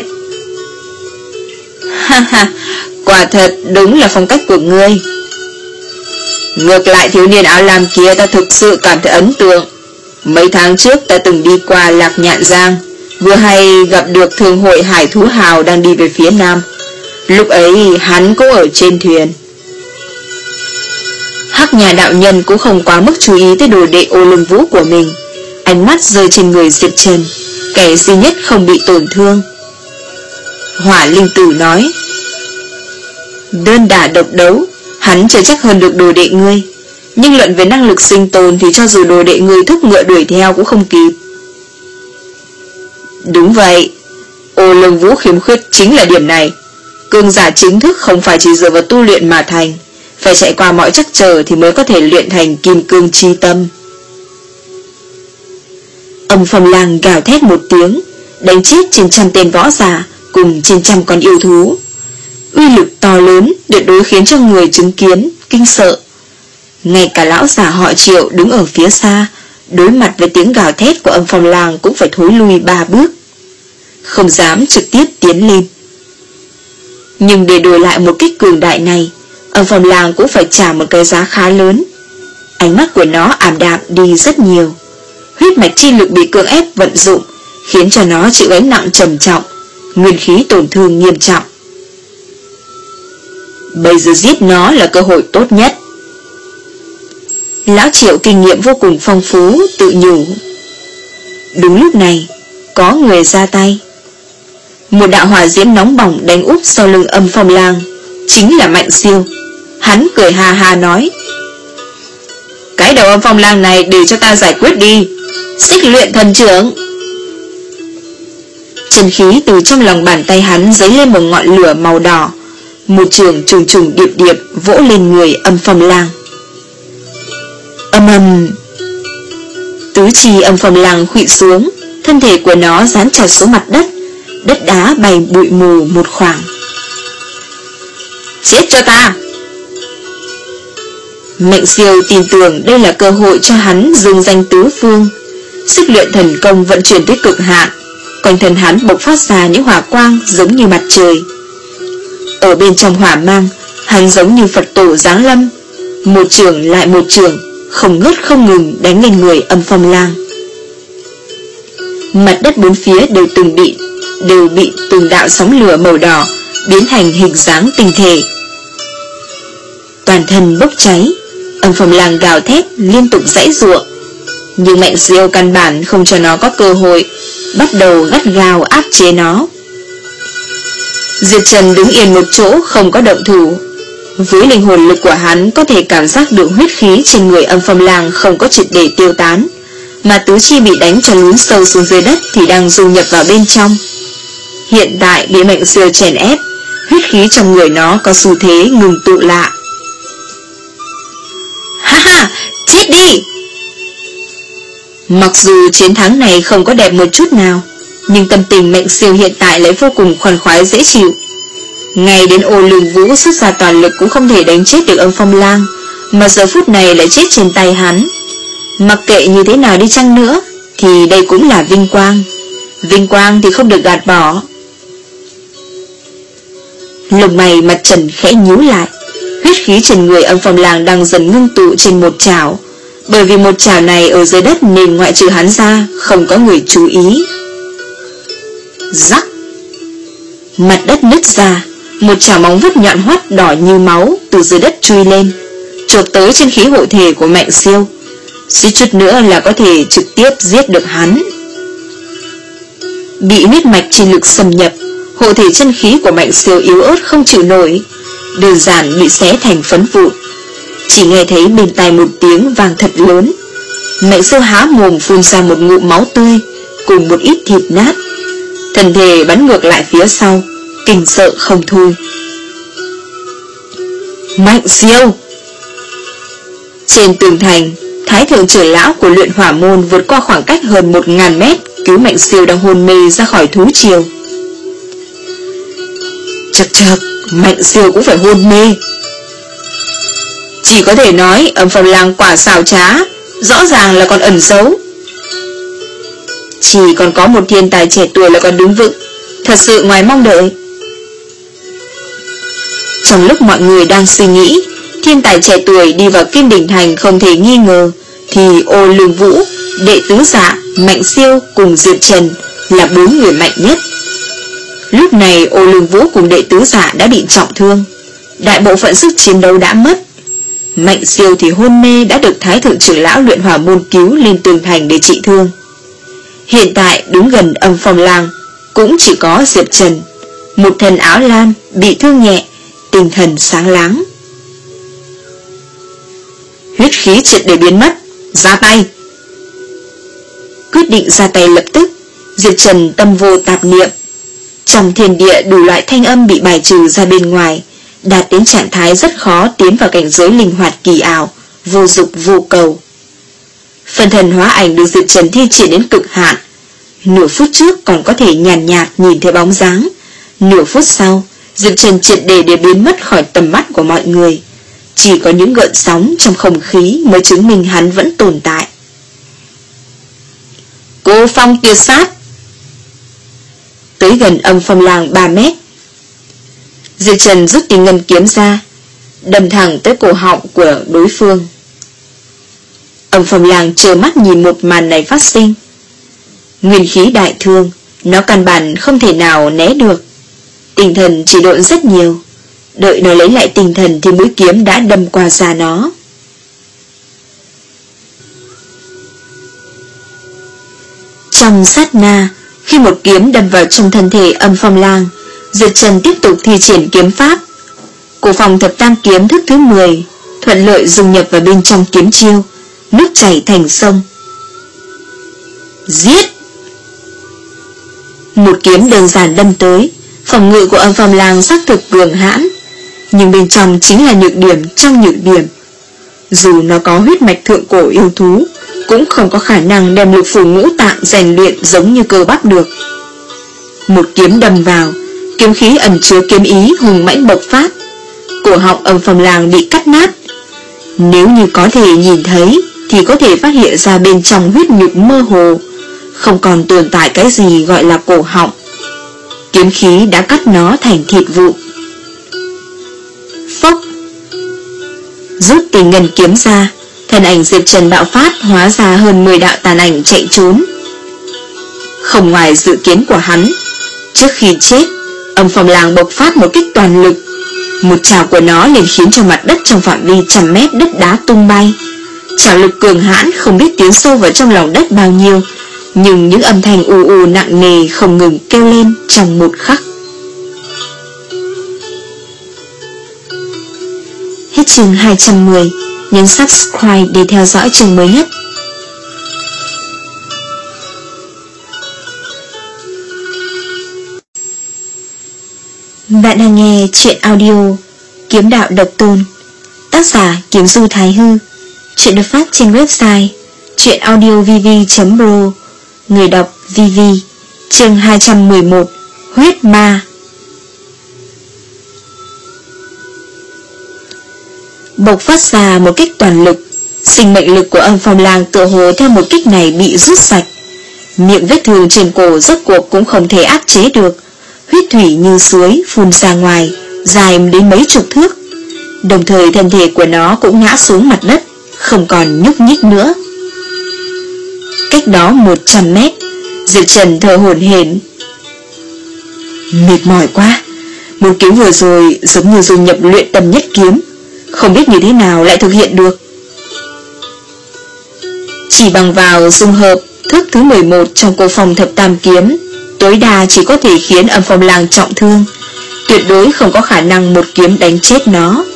Ha ha, quả thật đúng là phong cách của ngươi. Ngược lại thiếu niên áo lam kia ta thực sự cảm thấy ấn tượng. Mấy tháng trước ta từng đi qua Lạc Nhạn Giang, vừa hay gặp được thương hội hải thú hào đang đi về phía nam. Lúc ấy hắn cũng ở trên thuyền. Hắc Nhà đạo nhân cũng không quá mức chú ý tới đồ đệ Ô Lương Vũ của mình, ánh mắt rơi trên người Diệp Trần, kẻ duy nhất không bị tổn thương. Hỏa Linh Tử nói: Đơn đả độc đấu, hắn chưa chắc hơn được đồ đệ ngươi, nhưng luận về năng lực sinh tồn thì cho dù đồ đệ ngươi thúc ngựa đuổi theo cũng không kịp. Đúng vậy, Ô Lương Vũ khiếm khuyết chính là điểm này. Cường giả chính thức không phải chỉ dựa vào tu luyện mà thành, phải trải qua mọi trắc trở thì mới có thể luyện thành kim cương chi tâm. Âm Phong Lang gào thét một tiếng, đánh chết trên trăm tên võ giả cùng trên trăm con yêu thú. Uy lực to lớn, tuyệt đối khiến cho người chứng kiến kinh sợ. Ngay cả lão giả họ Triệu đứng ở phía xa, đối mặt với tiếng gào thét của Âm Phong Lang cũng phải thối lui ba bước, không dám trực tiếp tiến lên. Nhưng để đổi lại một kích cường đại này, Âm Phong Lang cũng phải trả một cái giá khá lớn. Ánh mắt của nó ảm đạm đi rất nhiều, huyết mạch chi lực bị cưỡng ép vận dụng, khiến cho nó chịu gánh nặng trầm trọng, nguyên khí tổn thương nghiêm trọng. Bây giờ giết nó là cơ hội tốt nhất. Lão Triệu kinh nghiệm vô cùng phong phú, tự nhủ. Đúng lúc này, có người ra tay. Một đạo hỏa diễm nóng bỏng đánh úp sau lưng Âm Phong Lang, chính là Mạnh Siêu. Hắn cười ha ha nói: Cái đầu âm phong lang này để cho ta giải quyết đi. Xích luyện thần trưởng. Chân khí từ trong lòng bàn tay hắn dấy lên một ngọn lửa màu đỏ. Một trường trùng trùng điệp điệp vỗ lên người âm phong lang. Âm ầm. Tứ chi âm phong lang khuỵu xuống, thân thể của nó dán chặt xuống mặt đất. Đất đá bay bụi mù một khoảng. Chết cho ta! Mạnh Siêu tin tưởng đây là cơ hội cho hắn dương danh tứ phương. Xích luyện thần công vận chuyển tới cực hạn, quanh thân hắn bộc phát ra những hỏa quang giống như mặt trời. Ở bên trong hỏa mang, hắn giống như Phật tổ giáng lâm, một trường lại một trường, không ngớt không ngừng đánh lên người âm phong lang. Mặt đất bốn phía đều từng bị đều bị từng đạo sóng lửa màu đỏ biến thành hình dáng tinh thể. Toàn thân bốc cháy, âm phong lang gào thét liên tục giãy giụa, nhưng Mạnh Siêu căn bản không cho nó có cơ hội, bắt đầu gắt gao áp chế nó. Diệp Trần đứng yên một chỗ không có động thủ. Với linh hồn lực của hắn có thể cảm giác được huyết khí trên người âm phong lang không có triệt để tiêu tán, mà tứ chi bị đánh cho lún sâu xuống dưới đất thì đang du nhập vào bên trong. Hiện tại bị Mạnh Siêu chèn ép, huyết khí trong người nó có xu thế ngừng tụ lại. Ha ha, chết đi! Mặc dù chiến thắng này không có đẹp một chút nào, nhưng tâm tình Mạnh Siêu hiện tại lại vô cùng khoan khoái dễ chịu. Ngay đến Ô Lương Vũ xuất ra toàn lực cũng không thể đánh chết được âm phong lang, mà giờ phút này lại chết trên tay hắn. Mặc kệ như thế nào đi chăng nữa, thì đây cũng là vinh quang. Vinh quang thì không được gạt bỏ. Lông mày mặt Trần khẽ nhíu lại. Huyết khí trên người âm phong lang đang dần ngưng tụ trên một chảo, bởi vì một chảo này ở dưới đất nên ngoại trừ hắn ra không có người chú ý. Rắc! Mặt đất nứt ra, một chảo móng vuốt nhọn hoắt đỏ như máu từ dưới đất chui lên, chộp tới trên khí hộ thể của Mạnh Siêu, suýt chút nữa là có thể trực tiếp giết được hắn. Bị huyết mạch chi lực xâm nhập, hộ thể chân khí của Mạnh Siêu yếu ớt không chịu nổi, đơn giản bị xé thành phấn vụn. Chỉ nghe thấy bên tai một tiếng vang thật lớn. Mạnh Siêu há mồm phun ra một ngụm máu tươi cùng một ít thịt nát, thân thể bắn ngược lại phía sau, kinh sợ không thôi. Mạnh Siêu! Trên tường thành, Thái thượng trưởng lão của luyện hỏa môn vượt qua khoảng cách hơn một ngàn mét, cứu Mạnh Siêu đang hôn mê ra khỏi thú triều. Chật chật, Mạnh Siêu cũng phải hôn mê. Chỉ có thể nói âm phong lang quả xảo trá, rõ ràng là còn ẩn giấu. Chỉ còn có một thiên tài trẻ tuổi là còn đứng vững, thật sự ngoài mong đợi. Trong lúc mọi người đang suy nghĩ, thiên tài trẻ tuổi đi vào Kim Đỉnh Thành không thể nghi ngờ, thì Ô Lương Vũ, Đệ Tứ Dạ, Mạnh Siêu cùng Diệp Trần là bốn người mạnh nhất. Lúc này Ô Lương Vũ cùng Đệ Tứ Dạ đã bị trọng thương, đại bộ phận sức chiến đấu đã mất. Mạnh Siêu thì hôn mê đã được Thái thượng trưởng lão luyện hỏa môn cứu lên tường thành để trị thương. Hiện tại đứng gần âm phong lang cũng chỉ có Diệp Trần, một thân áo lam, bị thương nhẹ, tinh thần sáng láng. Huyết khí triệt để biến mất, ra tay! Quyết định ra tay lập tức, Diệp Trần tâm vô tạp niệm. Trong thiên địa đủ loại thanh âm bị bài trừ ra bên ngoài, đạt đến trạng thái rất khó tiến vào cảnh giới linh hoạt kỳ ảo, vô dục vô cầu. Phần thần hóa ảnh được Diệp Trần thi triển đến cực hạn. Nửa phút trước còn có thể nhàn nhạt, nhạt nhìn thấy bóng dáng, nửa phút sau Diệp Trần triệt để để biến mất khỏi tầm mắt của mọi người. Chỉ có những gợn sóng trong không khí mới chứng minh hắn vẫn tồn tại. Cô phong tuyệt sát! Tới gần âm phong lang ba mét, Diệp Trần rút tình ngân kiếm ra, đâm thẳng tới cổ họng của đối phương. Âm phong lang trơ mắt nhìn một màn này phát sinh. Nguyên khí đại thương, nó căn bản không thể nào né được. Tinh thần chỉ độn rất nhiều. Đợi nó lấy lại tinh thần thì mũi kiếm đã đâm qua da nó. Trong sát na, khi một kiếm đâm vào trong thân thể âm phong lang, Diệp Trần tiếp tục thi triển kiếm pháp. Cổ phòng thập tam kiếm thức thứ mười thuận lợi dung nhập vào bên trong kiếm chiêu, nước chảy thành sông. Giết! Một kiếm đơn giản đâm tới. Phòng ngự của Âm Phong Lang xác thực cường hãn, nhưng bên trong chính là nhược điểm trong nhược điểm. Dù nó có huyết mạch thượng cổ yêu thú, cũng không có khả năng đem lục phủ ngũ tạng rèn luyện giống như cơ bắp được. Một kiếm đâm vào, kiếm khí ẩn chứa kiếm ý hùng mãnh bộc phát. Cổ họng Âm Phong Lang bị cắt nát. Nếu như có thể nhìn thấy thì có thể phát hiện ra bên trong huyết nhục mơ hồ, không còn tồn tại cái gì gọi là cổ họng. Kiếm khí đã cắt nó thành thịt vụn. Phốc! Rút Tình Ngân kiếm ra, thân ảnh Diệp Trần bạo phát, hóa ra hơn mười đạo tàn ảnh chạy trốn. Không ngoài dự kiến của hắn, trước khi chết, Âm Phong Lang bộc phát một kích toàn lực. Một trảo của nó liền khiến cho mặt đất trong phạm vi trăm mét đất đá tung bay. Trảo lực cường hãn không biết tiến sâu vào trong lòng đất bao nhiêu, nhưng những âm thanh u u nặng nề không ngừng kêu lên trong một khắc. Hết chương hai trăm mười. Nhấn subscribe để theo dõi chương mới nhất. Bạn đang nghe chuyện audio Kiếm Đạo Độc Tôn, tác giả Kiếm Du Thái Hư. Chuyện được phát trên website chuyenaudiovv chấm pro. Người đọc vê vê. Chương hai trăm mười một. Huyết Ma. Bộc phát ra một kích toàn lực, sinh mệnh lực của Âm Phong Lang tựa hồ theo một kích này bị rút sạch. Miệng vết thương trên cổ rốt cuộc cũng không thể áp chế được, huyết thủy như suối phun ra ngoài, dài đến mấy chục thước. Đồng thời thân thể của nó cũng ngã xuống mặt đất, không còn nhúc nhích nữa. Cách đó một trăm mét, Diệp Trần thở hổn hển. Mệt mỏi quá, một kiếm vừa rồi giống như dùng nhập luyện tâm nhất kiếm, không biết như thế nào lại thực hiện được. Chỉ bằng vào dung hợp thức thứ mười một trong cô phòng thập tam kiếm, tối đa chỉ có thể khiến Âm Phong Lang trọng thương, tuyệt đối không có khả năng một kiếm đánh chết nó.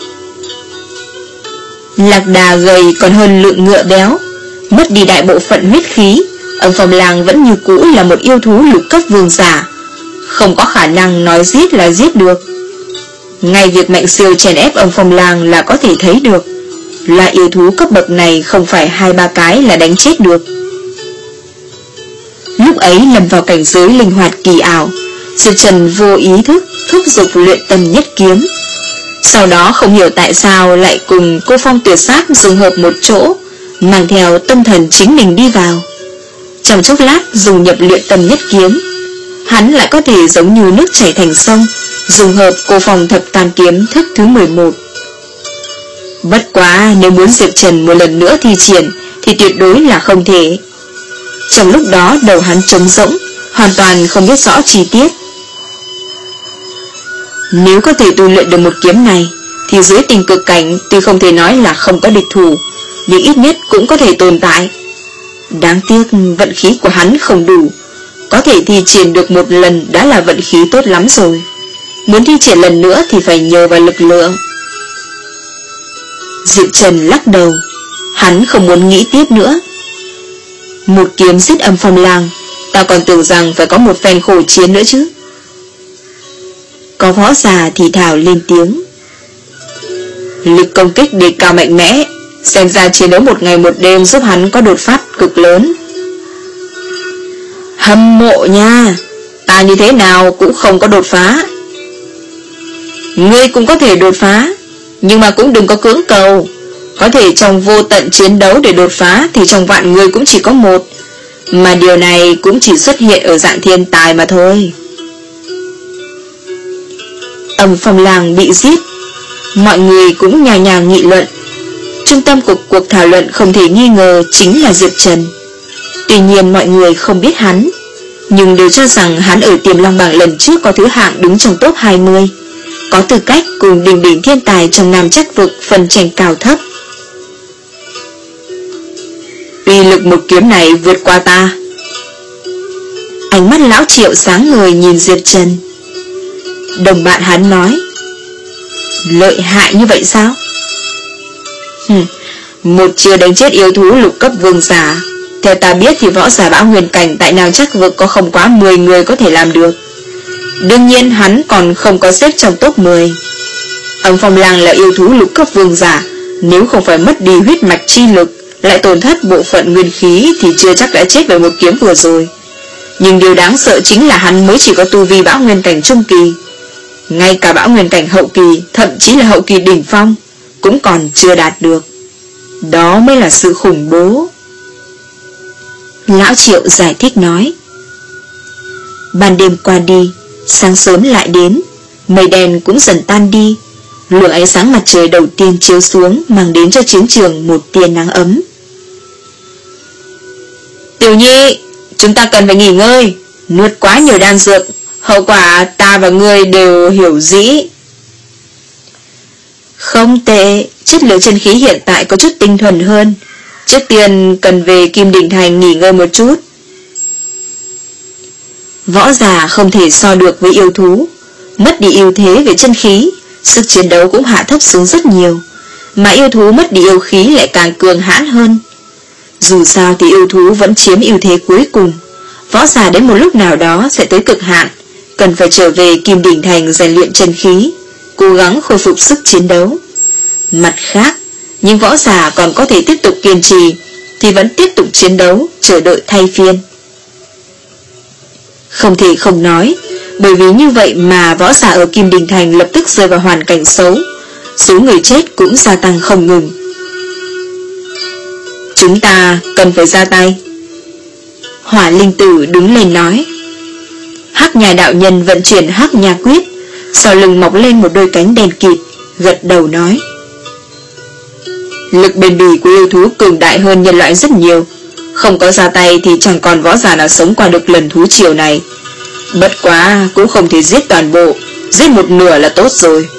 Lạc đà gầy còn hơn lượng ngựa béo, mất đi đại bộ phận huyết khí, Âm Phong Lang vẫn như cũ là một yêu thú lục cấp vương giả, không có khả năng nói giết là giết được. Ngay việc mạnh siêu chèn ép Âm Phong Lang là có thể thấy được, là yêu thú cấp bậc này không phải hai ba cái là đánh chết được. Lúc ấy lâm vào cảnh giới linh hoạt kỳ ảo, Diệp Trần vô ý thức thúc giục luyện tâm nhất kiếm. Sau đó không hiểu tại sao lại cùng cô Phong Tuyệt Sát dung hợp một chỗ, mang theo tâm thần chính mình đi vào. Trong chốc lát dùng nhập luyện tâm nhất kiếm, hắn lại có thể giống như nước chảy thành sông, dùng hợp cô Phong thập tam kiếm thức thứ mười một. Bất quá nếu muốn Diệp Trần một lần nữa thi triển thì tuyệt đối là không thể. Trong lúc đó đầu hắn trống rỗng, hoàn toàn không biết rõ chi tiết. Nếu có thể tu luyện được một kiếm này thì dưới tình cực cảnh tuy không thể nói là không có địch thủ, nhưng ít nhất cũng có thể tồn tại. Đáng tiếc vận khí của hắn không đủ, có thể thi triển được một lần đã là vận khí tốt lắm rồi. Muốn thi triển lần nữa thì phải nhờ vào lực lượng. Diệp Trần lắc đầu, hắn không muốn nghĩ tiếp nữa. Một kiếm giết Âm Phong Lang, ta còn tưởng rằng phải có một phen khổ chiến nữa chứ. Có võ già thì thào lên tiếng. Lực công kích đề cao mạnh mẽ, xem ra chiến đấu một ngày một đêm giúp hắn có đột phát cực lớn. Hâm mộ nha, ta như thế nào cũng không có đột phá. Ngươi cũng có thể đột phá, nhưng mà cũng đừng có cưỡng cầu. Có thể trong vô tận chiến đấu để đột phá thì trong vạn người cũng chỉ có một, mà điều này cũng chỉ xuất hiện ở dạng thiên tài mà thôi. Âm Phong Lang bị giết, mọi người cũng nhào nhào nghị luận. Trung tâm của cuộc thảo luận không thể nghi ngờ chính là Diệp Trần. Tuy nhiên mọi người không biết hắn, nhưng đều cho rằng hắn ở Tiềm Long bảng lần trước có thứ hạng đứng trong top hai mươi, có tư cách cùng đỉnh đỉnh thiên tài trong Nam Chắc Vực phân tranh cao thấp. Uy lực một kiếm này vượt qua ta. Ánh mắt lão Triệu sáng ngời nhìn Diệp Trần. Đồng bạn hắn nói, lợi hại như vậy sao? Hừm, Một chiêu đánh chết yêu thú lục cấp vương giả. Theo ta biết thì võ giả bão huyền cảnh tại nào chắc vực có không quá mười người có thể làm được. Đương nhiên hắn còn không có xếp trong top mười. Âm Phong Lang là yêu thú lục cấp vương giả, nếu không phải mất đi huyết mạch chi lực, lại tổn thất bộ phận nguyên khí thì chưa chắc đã chết bởi một kiếm vừa rồi. Nhưng điều đáng sợ chính là hắn mới chỉ có tu vi bão nguyên cảnh trung kỳ. Ngay cả bão nguyên cảnh hậu kỳ, thậm chí là hậu kỳ đỉnh phong, cũng còn chưa đạt được. Đó mới là sự khủng bố. Lão Triệu giải thích nói. Ban đêm qua đi, sáng sớm lại đến, mây đen cũng dần tan đi. Luồng ánh sáng mặt trời đầu tiên chiếu xuống mang đến cho chiến trường một tia nắng ấm. Tiểu Nhi, chúng ta cần phải nghỉ ngơi. Nuốt quá nhiều đan dược, hậu quả ta và ngươi đều hiểu dĩ. Không tệ, chất lượng chân khí hiện tại có chút tinh thuần hơn. Trước tiên cần về Kim Đỉnh Thành nghỉ ngơi một chút. Võ giả không thể so được với yêu thú. Mất đi ưu thế về chân khí, sức chiến đấu cũng hạ thấp xuống rất nhiều. Mà yêu thú mất đi yêu khí lại càng cường hãn hơn. Dù sao thì yêu thú vẫn chiếm ưu thế cuối cùng. Võ giả đến một lúc nào đó sẽ tới cực hạn, cần phải trở về Kim Đỉnh Thành rèn luyện chân khí, cố gắng khôi phục sức chiến đấu. Mặt khác, nhưng võ giả còn có thể tiếp tục kiên trì thì vẫn tiếp tục chiến đấu, chờ đợi thay phiên. Không thể không nói, bởi vì như vậy mà võ giả ở Kim Đỉnh Thành lập tức rơi vào hoàn cảnh xấu, số người chết cũng gia tăng không ngừng. Chúng ta cần phải ra tay. Hỏa Linh Tử đứng lên nói. Hắc Nhà đạo nhân vận chuyển Hắc Nhà quyết, sau lưng mọc lên một đôi cánh đen kịt, gật đầu nói. Lực bền bỉ của yêu thú cường đại hơn nhân loại rất nhiều, không có ra tay thì chẳng còn võ giả nào sống qua được lần thú triều này. Bất quá cũng không thể giết toàn bộ, giết một nửa là tốt rồi.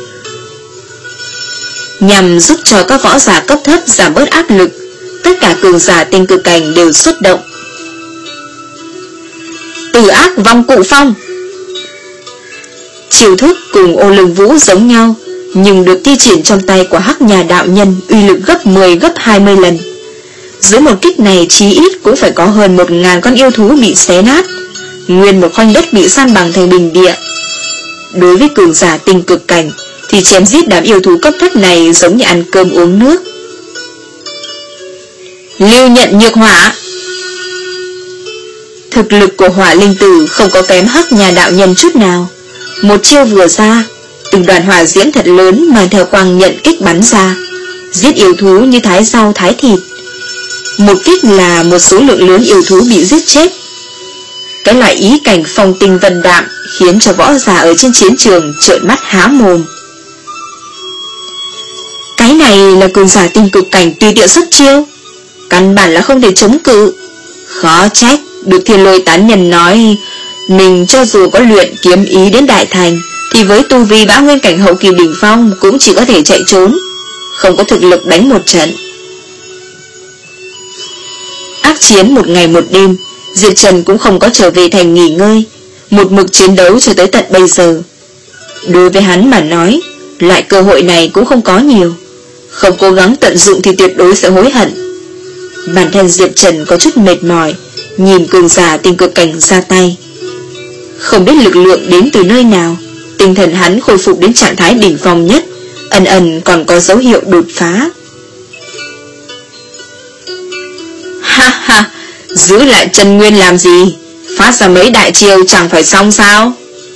Nhằm giúp cho các võ giả cấp thấp giảm bớt áp lực, tất cả cường giả tinh cực cảnh đều xuất động. Tử ác vong cụ phong. Chiêu thức cùng Ô Lương Vũ giống nhau, nhưng được thi triển trong tay của Hắc Nhà đạo nhân uy lực gấp mười gấp hai mươi lần. Dưới một kích này chí ít cũng phải có hơn một ngàn con yêu thú bị xé nát, nguyên một khoanh đất bị san bằng thành bình địa. Đối với cường giả tinh cực cảnh thì chém giết đám yêu thú cấp thấp này giống như ăn cơm uống nước. Lưu nhận nhược hỏa. Thực lực của Hỏa Linh Tử không có kém Hắc Nhà đạo nhân chút nào. Một chiêu vừa ra, từng đoàn hỏa diễm thật lớn mang theo quang nhận kích bắn ra, giết yêu thú như thái rau thái thịt. Một kích là một số lượng lớn yêu thú bị giết chết. Cái loại ý cảnh phong tinh vân đạm khiến cho võ giả ở trên chiến trường trợn mắt há mồm. Cái này là cường giả tinh cực cảnh tùy tiện xuất chiêu, căn bản là không thể chống cự. Khó trách được Thiên Lôi tán nhân nói mình cho dù có luyện kiếm ý đến đại thành thì với tu vi bão nguyên cảnh hậu kỳ đỉnh phong cũng chỉ có thể chạy trốn, không có thực lực đánh một trận. Ác chiến một ngày một đêm, Diệp Trần cũng không có trở về thành nghỉ ngơi, một mực chiến đấu cho tới tận bây giờ. Đối với hắn mà nói, loại cơ hội này cũng không có nhiều, không cố gắng tận dụng thì tuyệt đối sẽ hối hận. Bản thân Diệp Trần có chút mệt mỏi, nhìn cường giả tinh cực cảnh ra tay. Không biết lực lượng đến từ nơi nào, tinh thần hắn khôi phục đến trạng thái đỉnh phong nhất, ẩn ẩn còn có dấu hiệu đột phá. Ha ha, giữ lại chân nguyên làm gì? Phát ra mấy đại chiêu chẳng phải xong sao?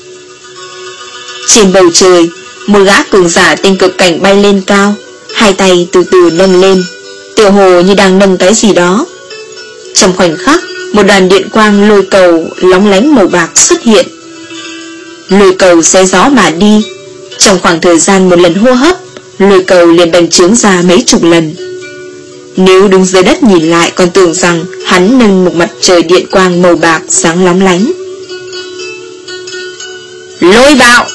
Trên bầu trời, một gã cường giả tinh cực cảnh bay lên cao, hai tay từ từ nâng lên, tựa hồ như đang nâng cái gì đó. Trong khoảnh khắc, một đoàn điện quang lôi cầu lóng lánh màu bạc xuất hiện. Lôi cầu xé gió mà đi, trong khoảng thời gian một lần hô hấp, lôi cầu liền bành trướng ra mấy chục lần. Nếu đứng dưới đất nhìn lại còn tưởng rằng hắn nâng một mặt trời điện quang màu bạc sáng lóng lánh. Lôi bạo!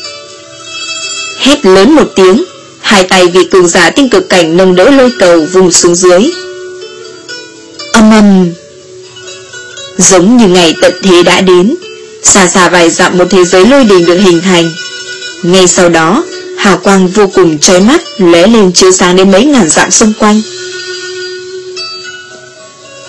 Hét lớn một tiếng, hai tay vị cường giả tinh cực cảnh nâng đỡ lôi cầu vùng xuống dưới. Âm ầm! Giống như ngày tận thế đã đến, xa xa vài dặm một thế giới lôi đình được hình thành. Ngay sau đó, hào quang vô cùng chói mắt lóe lên chiếu sáng đến mấy ngàn dặm xung quanh,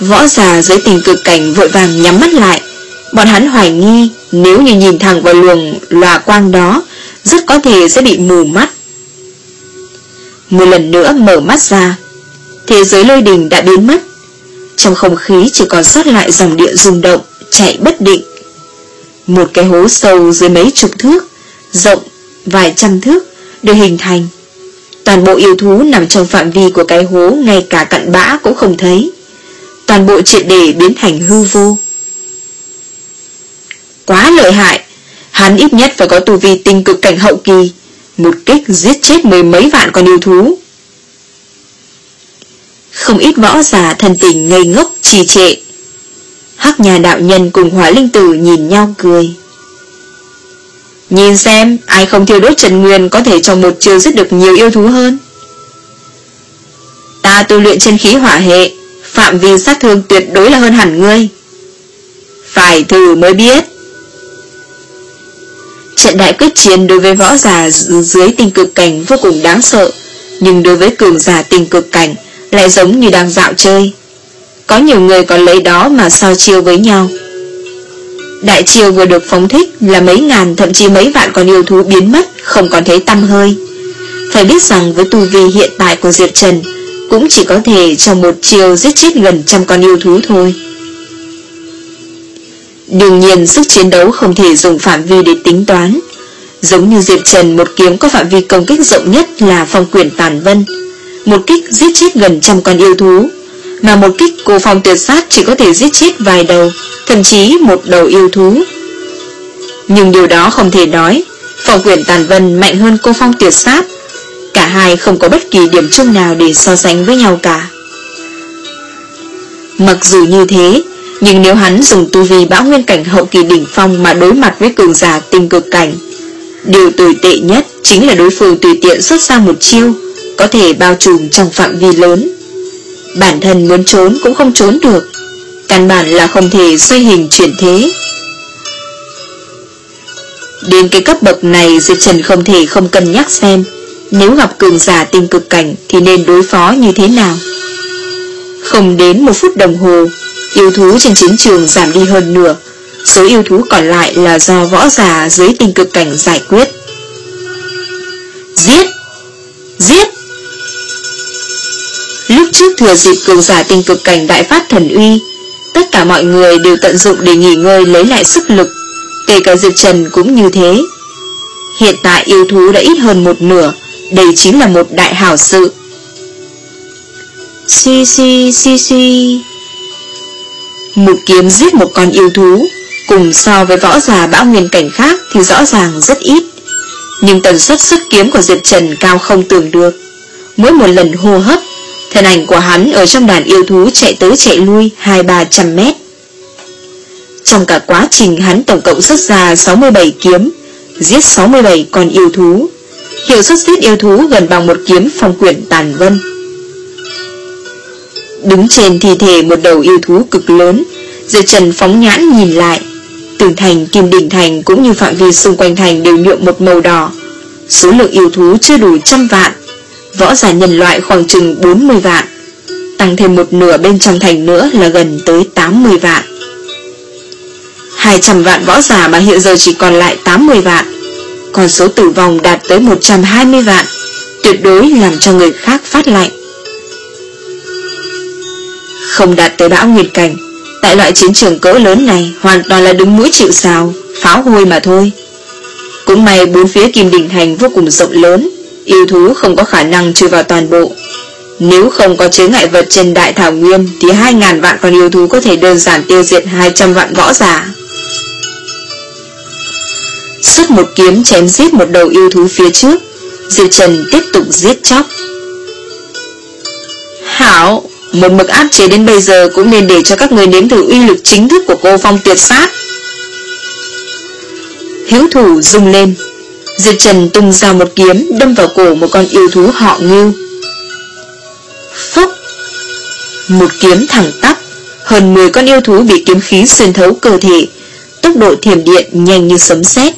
Võ giả dưới tình cực cảnh vội vàng nhắm mắt lại. Bọn hắn hoài nghi nếu như nhìn thẳng vào luồng lòa quang đó, rất có thể sẽ bị mù mắt. Một lần nữa mở mắt ra, thế giới lôi đình đã biến mất. Trong không khí chỉ còn sót lại dòng điện rung động, chạy bất định. Một cái hố sâu dưới mấy chục thước, rộng vài trăm thước được hình thành. Toàn bộ yêu thú nằm trong phạm vi của cái hố, ngay cả cặn bã cũng không thấy. Toàn bộ triệt để biến thành hư vô. Quá lợi hại, hắn ít nhất phải có tu vi tinh cực cảnh hậu kỳ, một kích giết chết mười mấy vạn con yêu thú. Không ít võ giả thần tình ngây ngốc trì trệ. Hắc Nhà đạo nhân cùng Hỏa Linh Tử nhìn nhau cười. Nhìn xem ai không thiêu đốt Trần Nguyên có thể trong một chiêu giết được nhiều yêu thú hơn. Ta tu luyện chân khí hỏa hệ, phạm vi sát thương tuyệt đối là hơn hẳn ngươi. Phải thử mới biết. Trận đại quyết chiến đối với võ giả dưới tinh cực cảnh vô cùng đáng sợ, nhưng đối với cường giả tinh cực cảnh lại giống như đang dạo chơi. Có nhiều người còn lấy đó mà so chiêu với nhau. Đại chiêu vừa được phóng thích là mấy ngàn thậm chí mấy vạn con yêu thú biến mất, không còn thấy tăm hơi. Phải biết rằng với tu vi hiện tại của Diệp Trần, cũng chỉ có thể trong một chiêu giết chết gần trăm con yêu thú thôi. Đương nhiên sức chiến đấu không thể dùng phạm vi để tính toán. Giống như Diệp Trần, một kiếm có phạm vi công kích rộng nhất là Phong Quyển Tàn Vân, một kích giết chết gần trăm con yêu thú, mà một kích Cô Phong Tuyệt Sát chỉ có thể giết chết vài đầu, thậm chí một đầu yêu thú. Nhưng điều đó không thể nói Phong Quyển Tàn Vân mạnh hơn Cô Phong Tuyệt Sát. Cả hai không có bất kỳ điểm chung nào để so sánh với nhau cả. Mặc dù như thế, nhưng nếu hắn dùng tu vi bão nguyên cảnh hậu kỳ đỉnh phong mà đối mặt với cường giả tinh cực cảnh, điều tồi tệ nhất chính là đối phương tùy tiện xuất ra một chiêu có thể bao trùm trong phạm vi lớn. Bản thân muốn trốn cũng không trốn được, căn bản là không thể xoay hình chuyển thế. Đến cái cấp bậc này, Diệp Trần không thể không cân nhắc xem nếu gặp cường giả tinh cực cảnh thì nên đối phó như thế nào. Không đến một phút đồng hồ, yêu thú trên chiến trường giảm đi hơn nửa, số yêu thú còn lại là do võ giả dưới tinh cực cảnh giải quyết. Giết! Giết! Lúc trước thừa dịp cường giả tinh cực cảnh đại phát thần uy, tất cả mọi người đều tận dụng để nghỉ ngơi lấy lại sức lực, kể cả Diệp Trần cũng như thế. Hiện tại yêu thú đã ít hơn một nửa, đây chính là một đại hảo sự. Suy suy suy suy. Một kiếm giết một con yêu thú, cùng so với võ giả bão nguyên cảnh khác thì rõ ràng rất ít, nhưng tần suất xuất kiếm của Diệp Trần cao không tưởng được. Mỗi một lần hô hấp, thân ảnh của hắn ở trong đàn yêu thú chạy tới chạy lui hai ba trăm mét. Trong cả quá trình hắn tổng cộng xuất ra sáu mươi bảy kiếm, giết sáu mươi bảy con yêu thú. Hiệu suất giết yêu thú gần bằng một kiếm Phong Quyển Tàn Vân. Đứng trên thi thể một đầu yêu thú cực lớn, Diệp Trần phóng nhãn nhìn lại. Tường thành Kim Đỉnh Thành cũng như phạm vi xung quanh thành đều nhuộm một màu đỏ. Số lượng yêu thú chưa đủ trăm vạn, võ giả nhân loại khoảng chừng bốn mươi vạn, tăng thêm một nửa bên trong thành nữa là gần tới tám mươi vạn. Hai trăm vạn võ giả mà hiện giờ chỉ còn lại tám mươi vạn, còn số tử vong đạt tới một trăm hai mươi vạn, tuyệt đối làm cho người khác phát lạnh. Không đạt tới bão nguyên cảnh, tại loại chiến trường cỡ lớn này hoàn toàn là đứng mũi chịu sào, pháo hôi mà thôi. Cũng may bốn phía Kim Đỉnh Thành vô cùng rộng lớn, yêu thú không có khả năng chui vào toàn bộ. Nếu không có chướng ngại vật trên đại thảo nguyên thì hai ngàn vạn con yêu thú có thể đơn giản tiêu diệt hai trăm vạn võ giả. Xuất một kiếm chém giết một đầu yêu thú phía trước, Diệp Trần tiếp tục giết chóc. Hảo, một mực áp chế đến bây giờ cũng nên để cho các người nếm thử uy lực chính thức của Cô Phong Tuyệt Sát. Hữu thủ rung lên, Diệp Trần tung ra một kiếm đâm vào cổ một con yêu thú họ Ngưu. Phốc! Một kiếm thẳng tắp, hơn mười con yêu thú bị kiếm khí xuyên thấu cơ thể, tốc độ thiểm điện nhanh như sấm sét.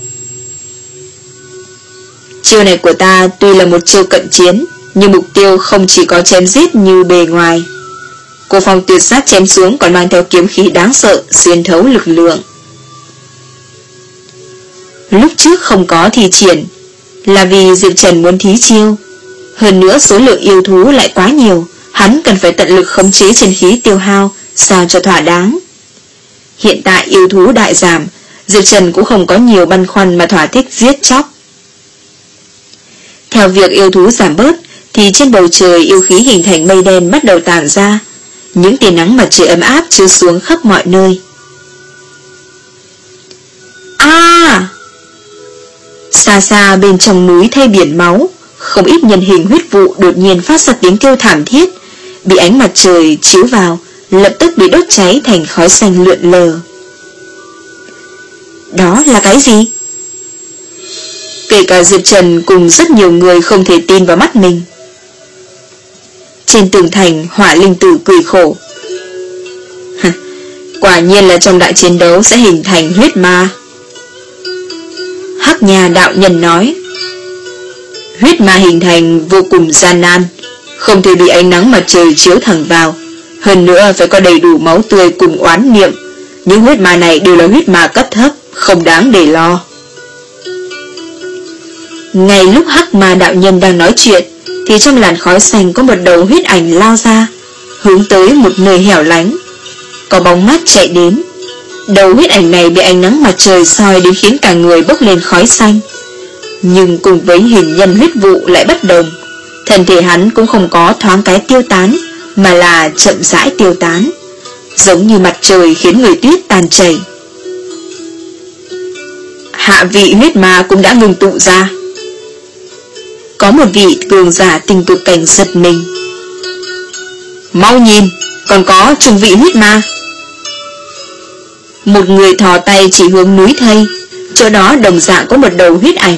Chiêu này của ta tuy là một chiêu cận chiến, nhưng mục tiêu không chỉ có chém giết như bề ngoài. Cô Phong tuyệt sát chém xuống còn mang theo kiếm khí đáng sợ, xuyên thấu lực lượng. Lúc trước không có thi triển là vì Diệp Trần muốn thí chiêu. Hơn nữa số lượng yêu thú lại quá nhiều, hắn cần phải tận lực khống chế chân khí tiêu hao, sao cho thỏa đáng. Hiện tại yêu thú đại giảm, Diệp Trần cũng không có nhiều băn khoăn mà thỏa thích giết chóc. Theo việc yêu thú giảm bớt, thì trên bầu trời yêu khí hình thành mây đen bắt đầu tản ra, những tia nắng mặt trời ấm áp chiếu xuống khắp mọi nơi. A! Xa xa bên trong núi thay biển máu, không ít nhân hình huyết vụ đột nhiên phát ra tiếng kêu thảm thiết, bị ánh mặt trời chiếu vào, lập tức bị đốt cháy thành khói xanh lượn lờ. Đó là cái gì? Kể cả Diệp Trần cùng rất nhiều người không thể tin vào mắt mình. Trên tường thành, Hỏa Linh Tử cười khổ. Quả nhiên là trong đại chiến đấu sẽ hình thành huyết ma. Hắc Nha đạo nhân nói, huyết ma hình thành vô cùng gian nan, không thể bị ánh nắng mặt trời chiếu thẳng vào, hơn nữa phải có đầy đủ máu tươi cùng oán niệm. Những huyết ma này đều là huyết ma cấp thấp, không đáng để lo. Ngay lúc Hắc Ma đạo nhân đang nói chuyện, thì trong làn khói xanh có một đầu huyết ảnh lao ra, hướng tới một nơi hẻo lánh. Có bóng mát chạy đến. Đầu huyết ảnh này bị ánh nắng mặt trời soi đến khiến cả người bốc lên khói xanh. Nhưng cùng với hình nhân huyết vụ lại bất đồng, thân thể hắn cũng không có thoáng cái tiêu tán, mà là chậm rãi tiêu tán, giống như mặt trời khiến người tuyết tan chảy. Hạ vị huyết ma cũng đã ngừng tụ ra. Có một vị cường giả tình cực cảnh giật mình. Mau nhìn, còn có trung vị huyết ma. Một người thò tay chỉ hướng núi thây, chỗ đó đồng dạng có một đầu huyết ảnh.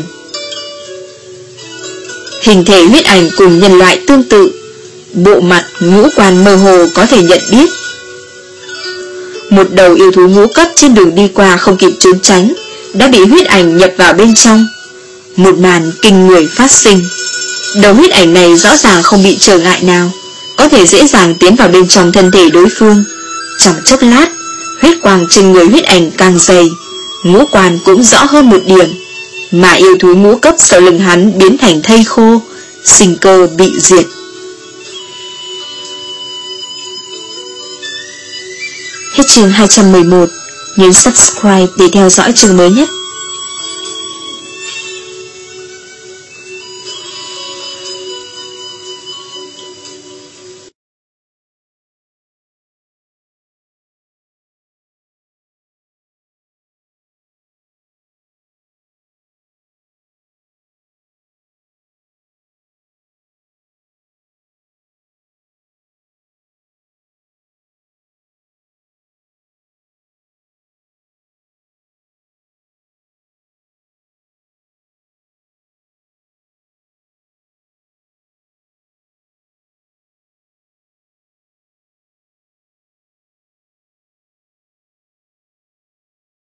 Hình thể huyết ảnh cùng nhân loại tương tự, bộ mặt ngũ quan mơ hồ có thể nhận biết. Một đầu yêu thú ngũ cấp trên đường đi qua không kịp trốn tránh, đã bị huyết ảnh nhập vào bên trong. Một màn kinh người phát sinh. Đầu huyết ảnh này rõ ràng không bị trở ngại nào, có thể dễ dàng tiến vào bên trong thân thể đối phương. Trong chốc lát, huyết quang trên người huyết ảnh càng dày, ngũ quan cũng rõ hơn một điểm, mà yêu thú ngũ cấp sau lưng hắn biến thành thây khô, sinh cơ bị diệt. Hết chương hai trăm mười một, nhấn subscribe để theo dõi chương mới nhất.